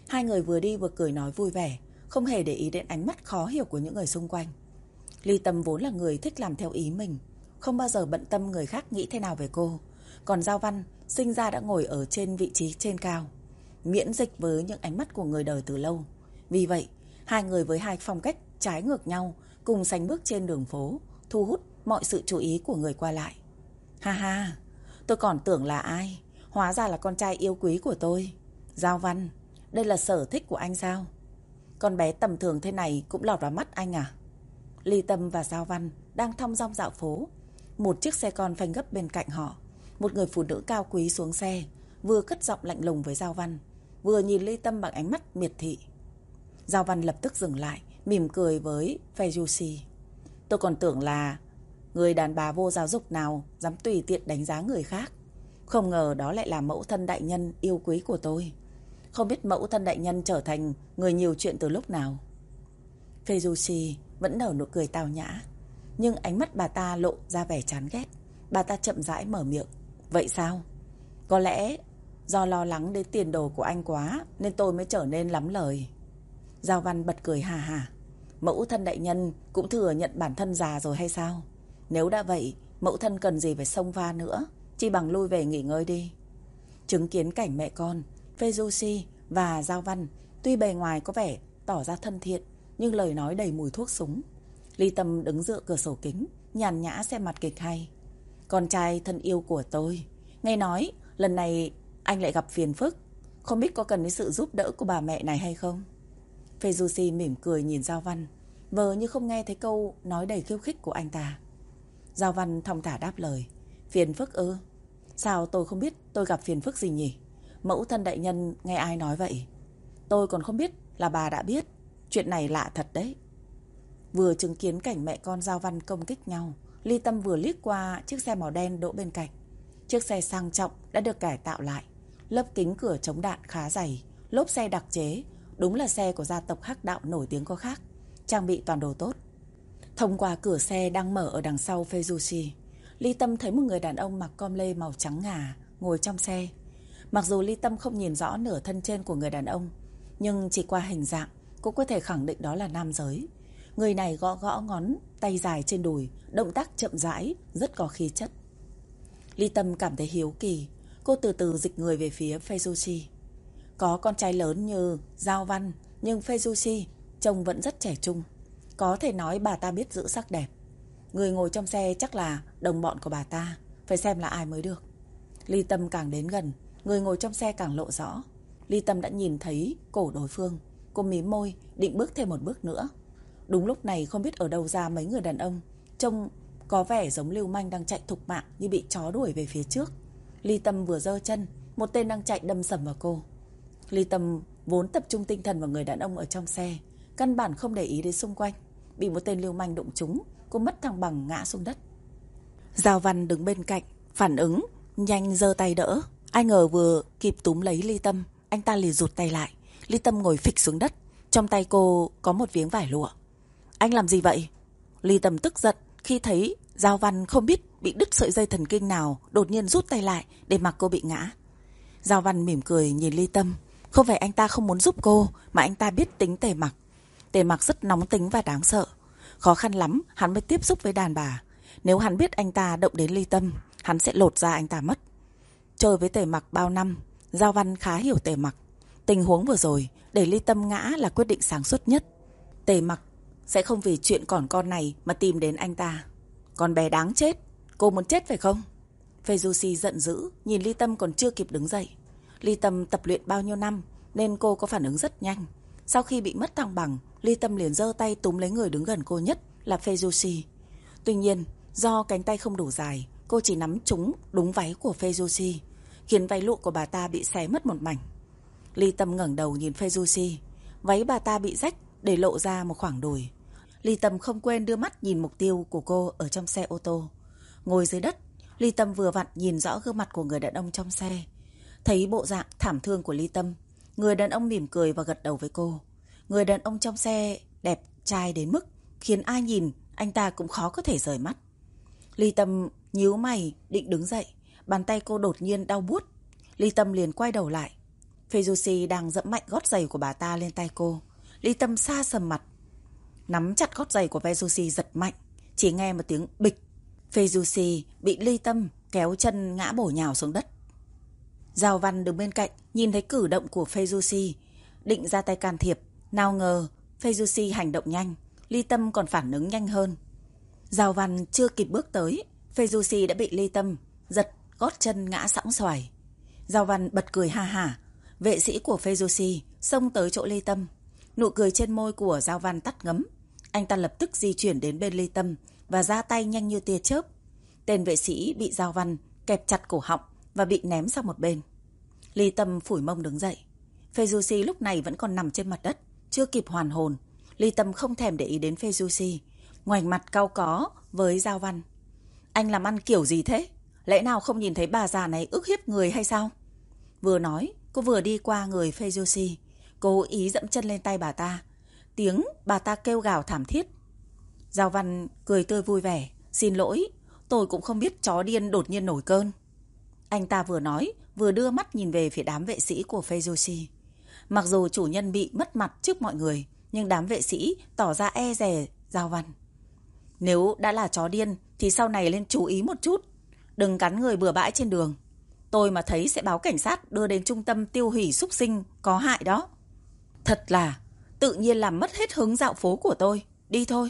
Hai người vừa đi vừa cười nói vui vẻ, không hề để ý đến ánh mắt khó hiểu của những người xung quanh. Ly Tâm vốn là người thích làm theo ý mình, không bao giờ bận tâm người khác nghĩ thế nào về cô. Còn Giao Văn sinh ra đã ngồi ở trên vị trí trên cao, miễn dịch với những ánh mắt của người đời từ lâu. Vì vậy, hai người với hai phong cách trái ngược nhau cùng sánh bước trên đường phố, thu hút mọi sự chú ý của người qua lại. Ha ha, tôi còn tưởng là ai, hóa ra là con trai yêu quý của tôi. Giao Văn, đây là sở thích của anh sao? Con bé tầm thường thế này cũng lọt vào mắt anh à? Ly Tâm và Giao Văn đang thong dong dạo phố. Một chiếc xe con phanh gấp bên cạnh họ. Một người phụ nữ cao quý xuống xe, vừa cất giọng lạnh lùng với Giao Văn, vừa nhìn Ly Tâm bằng ánh mắt miệt thị. Giao Văn lập tức dừng lại, mỉm cười với Feyushi. Tôi còn tưởng là người đàn bà vô giáo dục nào dám tùy tiện đánh giá người khác. Không ngờ đó lại là mẫu thân đại nhân yêu quý của tôi. Không biết mẫu thân đại nhân trở thành người nhiều chuyện từ lúc nào. Feyushi vẫn nở nụ cười tao nhã, nhưng ánh mắt bà ta lộ ra vẻ chán ghét. Bà ta chậm rãi mở miệng. Vậy sao? Có lẽ do lo lắng đến tiền đồ của anh quá nên tôi mới trở nên lắm lời. Giao Văn bật cười hà hà. Mẫu thân đại nhân cũng thừa nhận bản thân già rồi hay sao? Nếu đã vậy, mẫu thân cần gì phải xông pha nữa, chỉ bằng lui về nghỉ ngơi đi. Chứng kiến cảnh mẹ con Feyushi và Giao Văn tuy bề ngoài có vẻ tỏ ra thân thiện, nhưng lời nói đầy mùi thuốc súng. Ly Tâm đứng dựa cửa sổ kính, nhàn nhã xem mặt kịch hay. Con trai thân yêu của tôi, nghe nói lần này anh lại gặp phiền phức, không biết có cần đến sự giúp đỡ của bà mẹ này hay không? Feyushi mỉm cười nhìn Giao Văn, vờ như không nghe thấy câu nói đầy khiêu khích của anh ta. Giao Văn thong thả đáp lời. Phiền phức ư? Sao tôi không biết tôi gặp phiền phức gì nhỉ? Mẫu thân đại nhân nghe ai nói vậy? Tôi còn không biết là bà đã biết. Chuyện này lạ thật đấy. Vừa chứng kiến cảnh mẹ con Giao Văn công kích nhau, Ly Tâm vừa liếc qua chiếc xe màu đen đỗ bên cạnh. Chiếc xe sang trọng đã được cải tạo lại, lớp kính cửa chống đạn khá dày, lốp xe đặc chế, đúng là xe của gia tộc Hắc Đạo nổi tiếng có khác, trang bị toàn đồ tốt. Thông qua cửa xe đang mở ở đằng sau Feyushi, Ly Tâm thấy một người đàn ông mặc com lê màu trắng ngà ngồi trong xe. Mặc dù Ly Tâm không nhìn rõ nửa thân trên của người đàn ông, nhưng chỉ qua hình dạng cũng có thể khẳng định đó là nam giới. Người này gõ gõ ngón tay dài trên đùi, động tác chậm rãi, rất có khí chất. Ly Tâm cảm thấy hiếu kỳ, cô từ từ dịch người về phía Feyushi. Có con trai lớn như Giao Văn, nhưng Feyushi trông vẫn rất trẻ trung. Có thể nói bà ta biết giữ sắc đẹp. Người ngồi trong xe chắc là đồng bọn của bà ta, phải xem là ai mới được. Ly Tâm càng đến gần, người ngồi trong xe càng lộ rõ. Ly Tâm đã nhìn thấy cổ đối phương. Cô mím môi, định bước thêm một bước nữa. Đúng lúc này không biết ở đâu ra mấy người đàn ông, trông có vẻ giống lưu manh đang chạy thục mạng như bị chó đuổi về phía trước. Ly Tâm vừa giơ chân, một tên đang chạy đâm sầm vào cô. Ly Tâm vốn tập trung tinh thần vào người đàn ông ở trong xe, căn bản không để ý đến xung quanh. Bị một tên lưu manh đụng trúng, cô mất thăng bằng ngã xuống đất. Giao Văn đứng bên cạnh, phản ứng nhanh giơ tay đỡ. Ai ngờ vừa kịp túm lấy Ly Tâm, anh ta liền rụt tay lại. Ly Tâm ngồi phịch xuống đất, trong tay cô có một miếng vải lụa. Anh làm gì vậy? Ly Tâm tức giận khi thấy Giao Văn không biết bị đứt sợi dây thần kinh nào, đột nhiên rút tay lại để mặc cô bị ngã. Giao Văn mỉm cười nhìn Ly Tâm. Không phải anh ta không muốn giúp cô, mà anh ta biết tính Tề Mặc. Tề Mặc rất nóng tính và đáng sợ. Khó khăn lắm hắn mới tiếp xúc với đàn bà. Nếu hắn biết anh ta động đến Ly Tâm, hắn sẽ lột da anh ta mất. Chơi với Tề Mặc bao năm, Giao Văn khá hiểu Tề Mặc. Tình huống vừa rồi để Ly Tâm ngã là quyết định sáng suốt nhất. Tề Mặc sẽ không vì chuyện còn con này mà tìm đến anh ta. Con bé đáng chết, cô muốn chết phải không? Feyushi giận dữ nhìn Ly Tâm còn chưa kịp đứng dậy. Ly Tâm tập luyện bao nhiêu năm nên cô có phản ứng rất nhanh. Sau khi bị mất thăng bằng, Ly Tâm liền giơ tay túm lấy người đứng gần cô nhất là Feyushi. Tuy nhiên, do cánh tay không đủ dài, cô chỉ nắm trúng đúng váy của Feyushi, khiến váy lụa của bà ta bị xé mất một mảnh. Ly Tâm ngẩng đầu nhìn Feyushi, váy bà ta bị rách để lộ ra một khoảng đùi. Ly Tâm không quên đưa mắt nhìn mục tiêu của cô ở trong xe ô tô. Ngồi dưới đất, Ly Tâm vừa vặn nhìn rõ gương mặt của người đàn ông trong xe. Thấy bộ dạng thảm thương của Ly Tâm, người đàn ông mỉm cười và gật đầu với cô. Người đàn ông trong xe đẹp trai đến mức khiến ai nhìn anh ta cũng khó có thể rời mắt. Ly Tâm nhíu mày định đứng dậy, bàn tay cô đột nhiên đau buốt. Ly Tâm liền quay đầu lại. Fejusi đang dẫm mạnh gót giày của bà ta lên tay cô. Ly Tâm xa sầm mặt, nắm chặt gót giày của Fejusi giật mạnh. Chỉ nghe một tiếng bịch, Fejusi bị Ly Tâm kéo chân ngã bổ nhào xuống đất. Giao Văn đứng bên cạnh, nhìn thấy cử động của Fejusi, định ra tay can thiệp. Nào ngờ Fejusi hành động nhanh, Ly Tâm còn phản ứng nhanh hơn. Giao Văn chưa kịp bước tới, Fejusi đã bị Ly Tâm giật gót chân ngã sõng xoài. Giao Văn bật cười ha hả. Vệ sĩ của Fejusi xông tới chỗ Ly Tâm. Nụ cười trên môi của Giao Văn tắt ngấm. Anh ta lập tức di chuyển đến bên Ly Tâm và ra tay nhanh như tia chớp. Tên vệ sĩ bị Giao Văn kẹp chặt cổ họng và bị ném sang một bên. Ly Tâm phủi mông đứng dậy. Fejusi lúc này vẫn còn nằm trên mặt đất, chưa kịp hoàn hồn. Ly Tâm không thèm để ý đến Fejusi, ngoảnh mặt cau có với Giao Văn. Anh làm ăn kiểu gì thế? Lẽ nào không nhìn thấy bà già này ức hiếp người hay sao? Vừa nói, cô vừa đi qua người Fejusi, cố ý dẫm chân lên tay bà ta. Tiếng bà ta kêu gào thảm thiết. Giao Văn cười tươi vui vẻ. Xin lỗi, tôi cũng không biết chó điên đột nhiên nổi cơn. Anh ta vừa nói, vừa đưa mắt nhìn về phía đám vệ sĩ của Fejusi. Mặc dù chủ nhân bị mất mặt trước mọi người, nhưng đám vệ sĩ tỏ ra e dè Giao Văn. Nếu đã là chó điên thì sau này lên chú ý một chút, đừng cắn người bừa bãi trên đường. Tôi mà thấy sẽ báo cảnh sát đưa đến trung tâm tiêu hủy súc sinh có hại đó. Thật là tự nhiên làm mất hết hứng dạo phố của tôi. Đi thôi.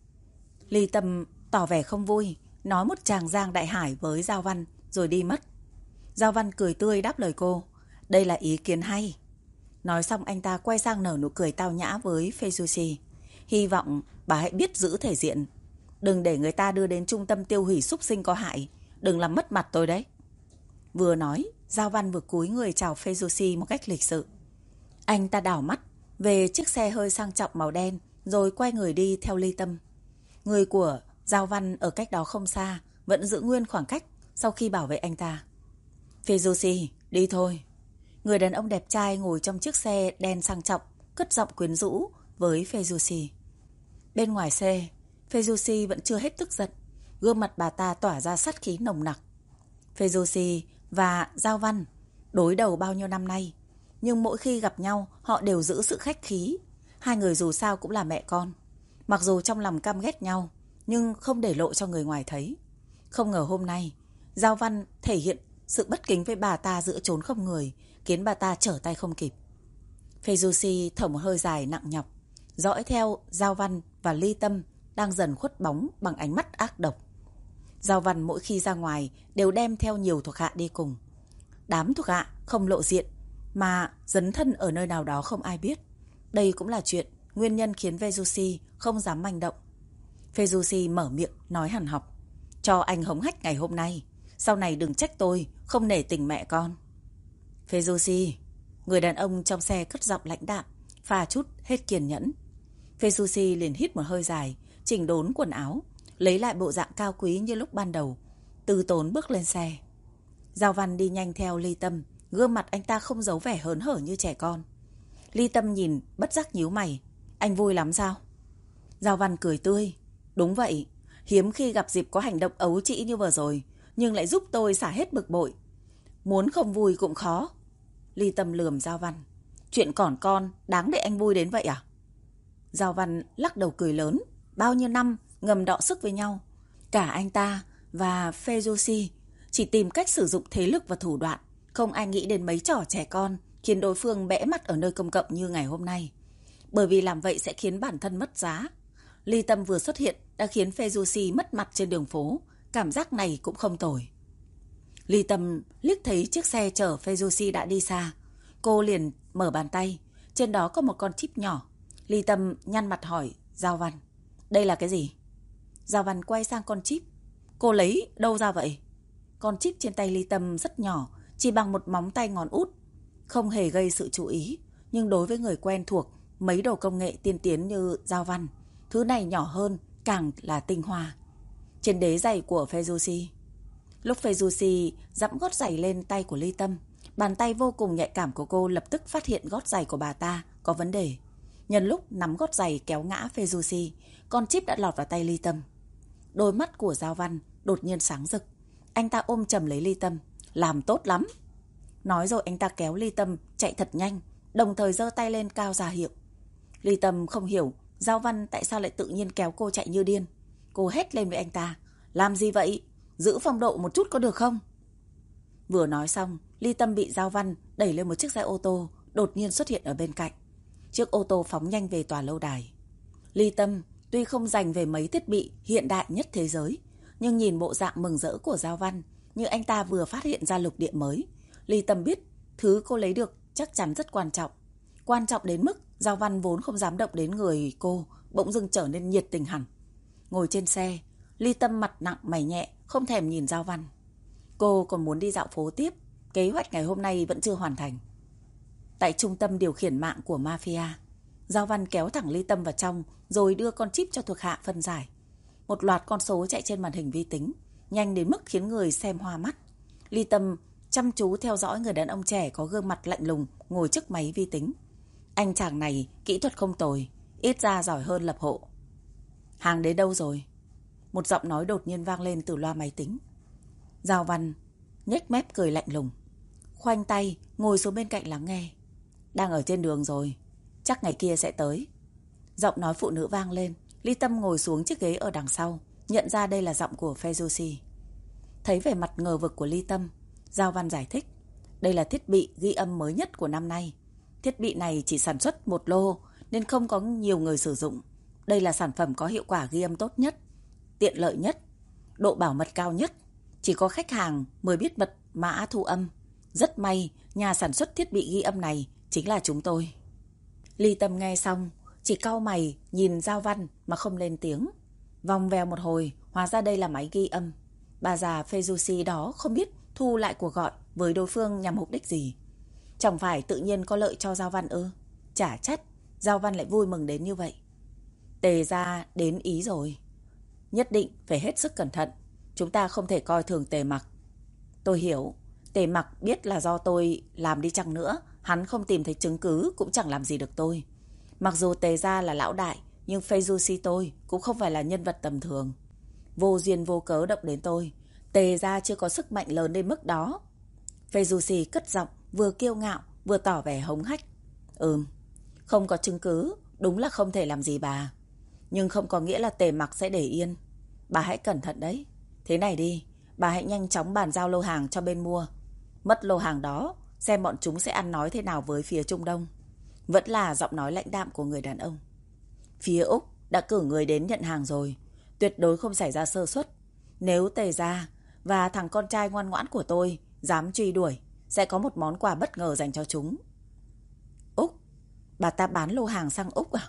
Ly Tâm tỏ vẻ không vui, nói một tràng giang đại hải với Giao Văn rồi đi mất. Giao Văn cười tươi đáp lời cô. Đây là ý kiến hay. Nói xong anh ta quay sang nở nụ cười tao nhã với Fejusi. Hy vọng bà hãy biết giữ thể diện. Đừng để người ta đưa đến trung tâm tiêu hủy súc sinh có hại. Đừng làm mất mặt tôi đấy. Vừa nói, Giao Văn vừa cúi người chào Fejusi một cách lịch sự. Anh ta đảo mắt về chiếc xe hơi sang trọng màu đen rồi quay người đi theo Ly Tâm. Người của Giao Văn ở cách đó không xa vẫn giữ nguyên khoảng cách sau khi bảo vệ anh ta. Fejusi, đi thôi. Người đàn ông đẹp trai ngồi trong chiếc xe đen sang trọng cất giọng quyến rũ với Fejusi. Bên ngoài xe, Fejusi vẫn chưa hết tức giận. Gương mặt bà ta tỏa ra sát khí nồng nặc. Fejusi và Giao Văn đối đầu bao nhiêu năm nay, nhưng mỗi khi gặp nhau họ đều giữ sự khách khí. Hai người dù sao cũng là mẹ con. Mặc dù trong lòng căm ghét nhau, nhưng không để lộ cho người ngoài thấy. Không ngờ hôm nay Giao Văn thể hiện sự bất kính với bà ta giữa chốn không người, khiến bà ta trở tay không kịp. Fejusi thở một hơi dài nặng nhọc, dõi theo Giao Văn và Ly Tâm đang dần khuất bóng bằng ánh mắt ác độc. Giao Văn mỗi khi ra ngoài đều đem theo nhiều thuộc hạ đi cùng. Đám thuộc hạ không lộ diện mà dấn thân ở nơi nào đó không ai biết. Đây cũng là chuyện nguyên nhân khiến Fejusi không dám manh động. Fejusi mở miệng nói hằn học. Cho anh hống hách ngày hôm nay, sau này đừng trách tôi không nể tình mẹ con. Fejusi, người đàn ông trong xe cất giọng lãnh đạm, pha chút hết kiên nhẫn. Fejusi liền hít một hơi dài, chỉnh đốn quần áo, lấy lại bộ dạng cao quý như lúc ban đầu, từ tốn bước lên xe. Giao Văn đi nhanh theo Ly Tâm, gương mặt anh ta không giấu vẻ hớn hở như trẻ con. Ly Tâm nhìn bất giác nhíu mày. Anh vui lắm sao? Giao Văn cười tươi. Đúng vậy, hiếm khi gặp dịp có hành động ấu trĩ như vừa rồi, nhưng lại giúp tôi xả hết bực bội. Muốn không vui cũng khó. Ly Tâm lườm Giao Văn. Chuyện còn con, đáng để anh vui đến vậy à? Giao Văn lắc đầu cười lớn. Bao nhiêu năm ngầm đọ sức với nhau, cả anh ta và Fejusi chỉ tìm cách sử dụng thế lực và thủ đoạn, không ai nghĩ đến mấy trò trẻ con khiến đối phương bẽ mắt ở nơi công cộng như ngày hôm nay. Bởi vì làm vậy sẽ khiến bản thân mất giá. Ly Tâm vừa xuất hiện đã khiến Fejusi mất mặt trên đường phố. Cảm giác này cũng không tồi. Ly Tâm liếc thấy chiếc xe chở Fejusi đã đi xa. Cô liền mở bàn tay. Trên đó có một con chip nhỏ. Ly Tâm nhăn mặt hỏi Giao Văn. Đây là cái gì? Giao Văn quay sang con chip. Cô lấy đâu ra vậy? Con chip trên tay Ly Tâm rất nhỏ, chỉ bằng một móng tay ngón út. Không hề gây sự chú ý. Nhưng đối với người quen thuộc mấy đồ công nghệ tiên tiến như Giao Văn, thứ này nhỏ hơn càng là tinh hoa. Trên đế giày của Fejusi. Lúc Fejusi dẫm gót giày lên tay của Ly Tâm, bàn tay vô cùng nhạy cảm của cô lập tức phát hiện gót giày của bà ta có vấn đề. Nhân lúc nắm gót giày kéo ngã Fejusi, con chip đã lọt vào tay Ly Tâm. Đôi mắt của Giao Văn đột nhiên sáng rực. Anh ta ôm chầm lấy Ly Tâm. Làm tốt lắm. Nói rồi anh ta kéo Ly Tâm chạy thật nhanh, đồng thời giơ tay lên cao ra hiệu. Ly Tâm không hiểu Giao Văn tại sao lại tự nhiên kéo cô chạy như điên. Cô hét lên với anh ta: làm gì vậy? Giữ phong độ một chút có được không? Vừa nói xong, Ly Tâm bị Giao Văn đẩy lên một chiếc xe ô tô đột nhiên xuất hiện ở bên cạnh. Chiếc ô tô phóng nhanh về tòa lâu đài. Ly Tâm tuy không dành về mấy thiết bị hiện đại nhất thế giới, nhưng nhìn bộ dạng mừng rỡ của Giao Văn như anh ta vừa phát hiện ra lục địa mới, Ly Tâm biết thứ cô lấy được chắc chắn rất quan trọng. Quan trọng đến mức Giao Văn vốn không dám động đến người cô bỗng dưng trở nên nhiệt tình hẳn. Ngồi trên xe, Ly Tâm mặt nặng mày nhẹ, không thèm nhìn Giao Văn. Cô còn muốn đi dạo phố tiếp, kế hoạch ngày hôm nay vẫn chưa hoàn thành. Tại trung tâm điều khiển mạng của mafia, Giao Văn kéo thẳng Ly Tâm vào trong rồi đưa con chip cho thuộc hạ phân giải. Một loạt con số chạy trên màn hình vi tính, nhanh đến mức khiến người xem hoa mắt. Ly Tâm chăm chú theo dõi người đàn ông trẻ có gương mặt lạnh lùng ngồi trước máy vi tính. Anh chàng này kỹ thuật không tồi, ít ra giỏi hơn lập hộ. Hàng đến đâu rồi? Một giọng nói đột nhiên vang lên từ loa máy tính. Giao Văn nhếch mép cười lạnh lùng, khoanh tay ngồi xuống bên cạnh lắng nghe. Đang ở trên đường rồi, chắc ngày kia sẽ tới. Giọng nói phụ nữ vang lên. Ly Tâm ngồi xuống chiếc ghế ở đằng sau, nhận ra đây là giọng của Feyzusi. Thấy vẻ mặt ngờ vực của Ly Tâm, Giao Văn giải thích: đây là thiết bị ghi âm mới nhất của năm nay. Thiết bị này chỉ sản xuất một lô nên không có nhiều người sử dụng. Đây là sản phẩm có hiệu quả ghi âm tốt nhất, tiện lợi nhất, độ bảo mật cao nhất. Chỉ có khách hàng mới biết mật mã thu âm. Rất may nhà sản xuất thiết bị ghi âm này chính là chúng tôi. Ly Tâm nghe xong chỉ cau mày nhìn Giao Văn mà không lên tiếng. Vòng vèo một hồi, hóa ra đây là máy ghi âm. Bà già Feyzusi đó không biết thu lại cuộc gọi với đối phương nhằm mục đích gì. Chẳng phải tự nhiên có lợi cho Giao Văn ư? Chả trách Giao Văn lại vui mừng đến như vậy. Tề gia đến ý rồi. Nhất định phải hết sức cẩn thận. Chúng ta không thể coi thường Tề Mặc. Tôi hiểu. Tề Mặc biết là do tôi làm đi chăng nữa, hắn không tìm thấy chứng cứ cũng chẳng làm gì được tôi. Mặc dù Tề gia là lão đại, nhưng Feyzusi tôi cũng không phải là nhân vật tầm thường. Vô duyên vô cớ động đến tôi. Tề gia chưa có sức mạnh lớn đến mức đó. Feyzusi cất giọng vừa kiêu ngạo vừa tỏ vẻ hống hách. Không có chứng cứ, đúng là không thể làm gì bà. Nhưng không có nghĩa là Tề Mặc sẽ để yên. Bà hãy cẩn thận đấy. Thế này đi, bà hãy nhanh chóng bàn giao lô hàng cho bên mua. Mất lô hàng đó, xem bọn chúng sẽ ăn nói thế nào với phía Trung Đông. Vẫn là giọng nói lãnh đạm của người đàn ông. Phía Úc đã cử người đến nhận hàng rồi, tuyệt đối không xảy ra sơ suất. Nếu Tề gia và thằng con trai ngoan ngoãn của tôi dám truy đuổi, sẽ có một món quà bất ngờ dành cho chúng. Úc? Bà ta bán lô hàng sang Úc à?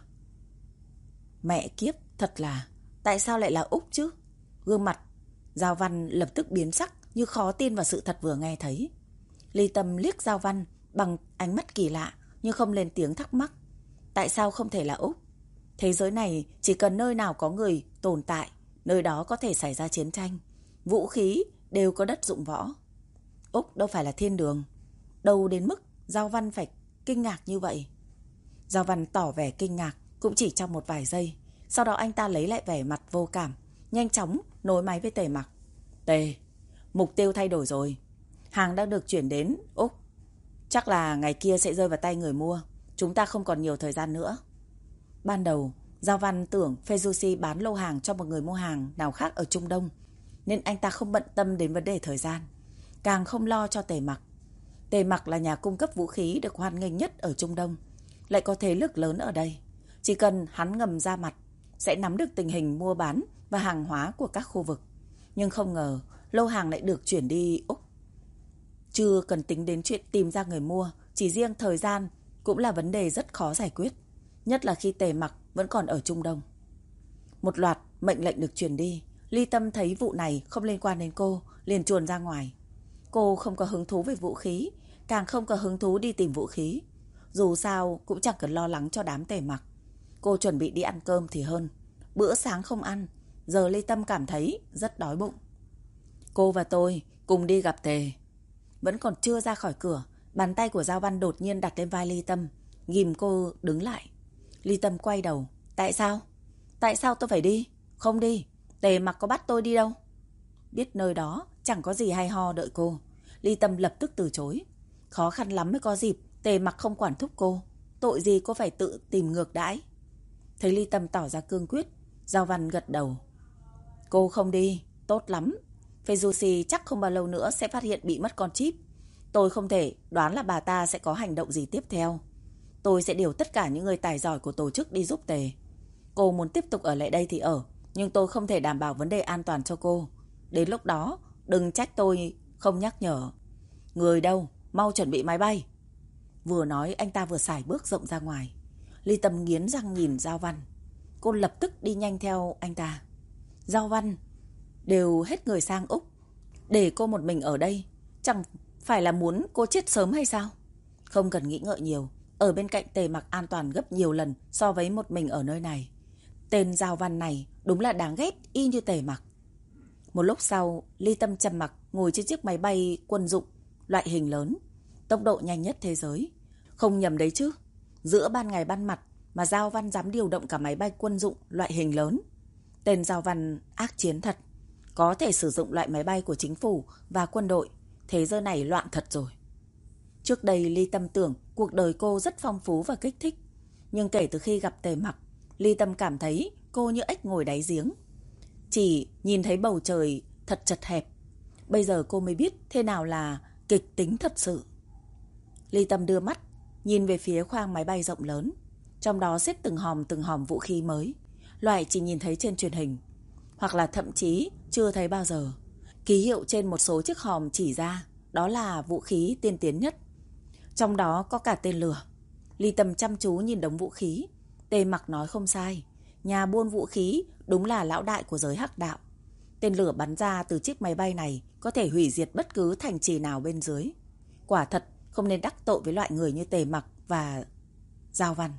Mẹ kiếp, thật là... Tại sao lại là Úc chứ? Gương mặt Giao Văn lập tức biến sắc, như khó tin vào sự thật vừa nghe thấy. Ly Tâm liếc Giao Văn bằng ánh mắt kỳ lạ, nhưng không lên tiếng thắc mắc. Tại sao không thể là Úc? Thế giới này chỉ cần nơi nào có người tồn tại, nơi đó có thể xảy ra chiến tranh. Vũ khí đều có đất dụng võ. Úc đâu phải là thiên đường. Đâu đến mức Giao Văn phải kinh ngạc như vậy. Giao Văn tỏ vẻ kinh ngạc cũng chỉ trong một vài giây. Sau đó anh ta lấy lại vẻ mặt vô cảm, nhanh chóng nối máy với Tề Mặc. Tề, mục tiêu thay đổi rồi. Hàng đang được chuyển đến Úc. Chắc là ngày kia sẽ rơi vào tay người mua. Chúng ta không còn nhiều thời gian nữa. Ban đầu, Giao Văn tưởng Feyzusi bán lô hàng cho một người mua hàng nào khác ở Trung Đông, nên anh ta không bận tâm đến vấn đề thời gian, càng không lo cho Tề Mặc. Tề Mặc là nhà cung cấp vũ khí được hoan nghênh nhất ở Trung Đông, lại có thế lực lớn ở đây. Chỉ cần hắn ngầm ra mặt, sẽ nắm được tình hình mua bán và hàng hóa của các khu vực. Nhưng không ngờ lô hàng lại được chuyển đi Úc. Chưa cần tính đến chuyện tìm ra người mua, chỉ riêng thời gian cũng là vấn đề rất khó giải quyết, nhất là khi Tề Mặc vẫn còn ở Trung Đông. Một loạt mệnh lệnh được truyền đi. Ly Tâm thấy vụ này không liên quan đến cô, liền chuồn ra ngoài. Cô không có hứng thú về vũ khí, càng không có hứng thú đi tìm vũ khí. Dù sao cũng chẳng cần lo lắng cho đám Tề Mặc. Cô chuẩn bị đi ăn cơm thì hơn. Bữa sáng không ăn, giờ Ly Tâm cảm thấy rất đói bụng. Cô và tôi cùng đi gặp Tề. Vẫn còn chưa ra khỏi cửa, bàn tay của Giao Văn đột nhiên đặt lên vai Ly Tâm, ghìm cô đứng lại. Ly Tâm quay đầu. Tại sao? Tại sao tôi phải đi? Không đi. Tề Mặc có bắt tôi đi đâu? Biết nơi đó chẳng có gì hay ho đợi cô, Ly Tâm lập tức từ chối. Khó khăn lắm mới có dịp, Tề Mặc không quản thúc cô. Tội gì cô phải tự tìm ngược đãi. Thấy Ly Tâm tỏ ra cương quyết, Giao Văn gật đầu. Cô không đi, tốt lắm. Fejusi chắc không bao lâu nữa sẽ phát hiện bị mất con chip. Tôi không thể đoán là bà ta sẽ có hành động gì tiếp theo. Tôi sẽ điều tất cả những người tài giỏi của tổ chức đi giúp Tề. Cô muốn tiếp tục ở lại đây thì ở, nhưng tôi không thể đảm bảo vấn đề an toàn cho cô. Đến lúc đó, đừng trách tôi không nhắc nhở. Người đâu, mau chuẩn bị máy bay. Vừa nói anh ta vừa sải bước rộng ra ngoài. Ly Tâm nghiến răng nhìn Giao Văn. Cô lập tức đi nhanh theo anh ta. Giao Văn đều hết người sang Úc, để cô một mình ở đây chẳng phải là muốn cô chết sớm hay sao? Không cần nghĩ ngợi nhiều, ở bên cạnh Tề Mặc an toàn gấp nhiều lần so với một mình ở nơi này. Tên Giao Văn này đúng là đáng ghét y như Tề Mặc. Một lúc sau, Ly Tâm trầm mặc ngồi trên chiếc máy bay quân dụng loại hình lớn, tốc độ nhanh nhất thế giới. Không nhầm đấy chứ, giữa ban ngày ban mặt mà Giao Văn dám điều động cả máy bay quân dụng loại hình lớn. Tên Giao Văn ác chiến thật, có thể sử dụng loại máy bay của chính phủ và quân đội. Thế giờ này loạn thật rồi. Trước đây Ly Tâm tưởng cuộc đời cô rất phong phú và kích thích. Nhưng kể từ khi gặp Tề Mặc, Ly Tâm cảm thấy cô như ếch ngồi đáy giếng, chỉ nhìn thấy bầu trời thật chật hẹp. Bây giờ cô mới biết thế nào là kịch tính thật sự. Ly Tâm đưa mắt nhìn về phía khoang máy bay rộng lớn, trong đó xếp từng hòm vũ khí mới, loại chỉ nhìn thấy trên truyền hình, hoặc là thậm chí chưa thấy bao giờ. Ký hiệu trên một số chiếc hòm chỉ ra đó là vũ khí tiên tiến nhất, trong đó có cả tên lửa. Ly Tâm chăm chú nhìn đống vũ khí. Tề Mặc nói không sai, nhà buôn vũ khí đúng là lão đại của giới hắc đạo. Tên lửa bắn ra từ chiếc máy bay này có thể hủy diệt bất cứ thành trì nào bên dưới. Quả thật không nên đắc tội với loại người như Tề Mặc và Giao Văn.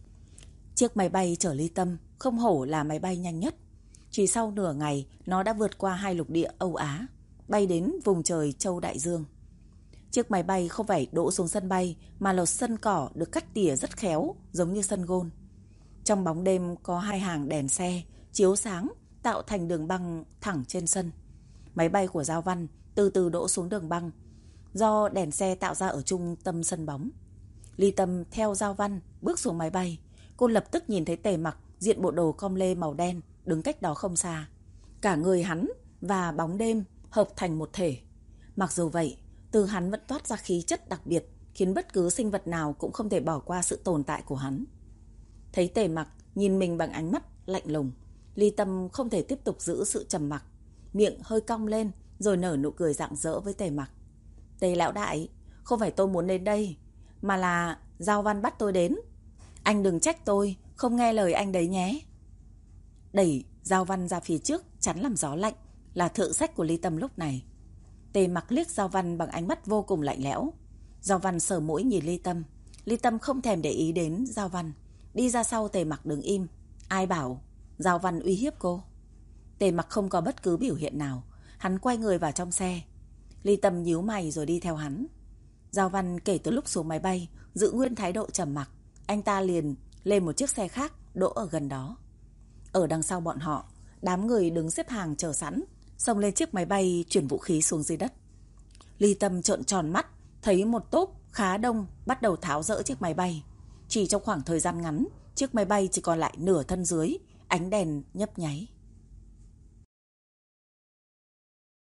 Chiếc máy bay chở Ly Tâm không hổ là máy bay nhanh nhất. Chỉ sau nửa ngày, nó đã vượt qua 2 lục địa Âu Á, bay đến vùng trời Châu Đại Dương. Chiếc máy bay không phải đỗ xuống sân bay, mà là sân cỏ được cắt tỉa rất khéo, giống như sân gôn. Trong bóng đêm có 2 hàng đèn xe chiếu sáng, tạo thành đường băng thẳng trên sân. Máy bay của Giao Văn từ từ đỗ xuống đường băng, do đèn xe tạo ra ở trung tâm sân bóng. Ly Tâm theo Giao Văn bước xuống máy bay. Cô lập tức nhìn thấy Tề Mặc diện bộ đồ com lê màu đen đứng cách đó không xa. Cả người hắn và bóng đêm hợp thành một thể. Mặc dù vậy, từ hắn vẫn toát ra khí chất đặc biệt, khiến bất cứ sinh vật nào cũng không thể bỏ qua sự tồn tại của hắn. Thấy Tề Mặc nhìn mình bằng ánh mắt lạnh lùng, Ly Tâm không thể tiếp tục giữ sự trầm mặc, miệng hơi cong lên rồi nở nụ cười rạng rỡ với Tề Mặc. Tề lão đại, không phải tôi muốn đến đây, mà là Giao Văn bắt tôi đến. Anh đừng trách tôi không nghe lời anh đấy nhé. Đẩy Giao Văn ra phía trước chắn làm gió lạnh là thượng sách của Ly Tâm lúc này. Tề Mặc liếc Giao Văn bằng ánh mắt vô cùng lạnh lẽo. Giao Văn sờ mũi nhìn Ly Tâm. Ly Tâm không thèm để ý đến Giao Văn, đi ra sau Tề Mặc đứng im. Ai bảo Giao Văn uy hiếp cô? Tề Mặc không có bất cứ biểu hiện nào. Hắn quay người vào trong xe. Ly Tâm nhíu mày rồi đi theo hắn. Giao Văn kể từ lúc xuống máy bay giữ nguyên thái độ trầm mặc. Anh ta liền lên một chiếc xe khác đỗ ở gần đó. Ở đằng sau bọn họ, đám người đứng xếp hàng chờ sẵn, xông lên chiếc máy bay chuyển vũ khí xuống dưới đất. Ly Tâm trợn tròn mắt, thấy một tốp khá đông bắt đầu tháo dỡ chiếc máy bay. Chỉ trong khoảng thời gian ngắn, chiếc máy bay chỉ còn lại nửa thân dưới, ánh đèn nhấp nháy.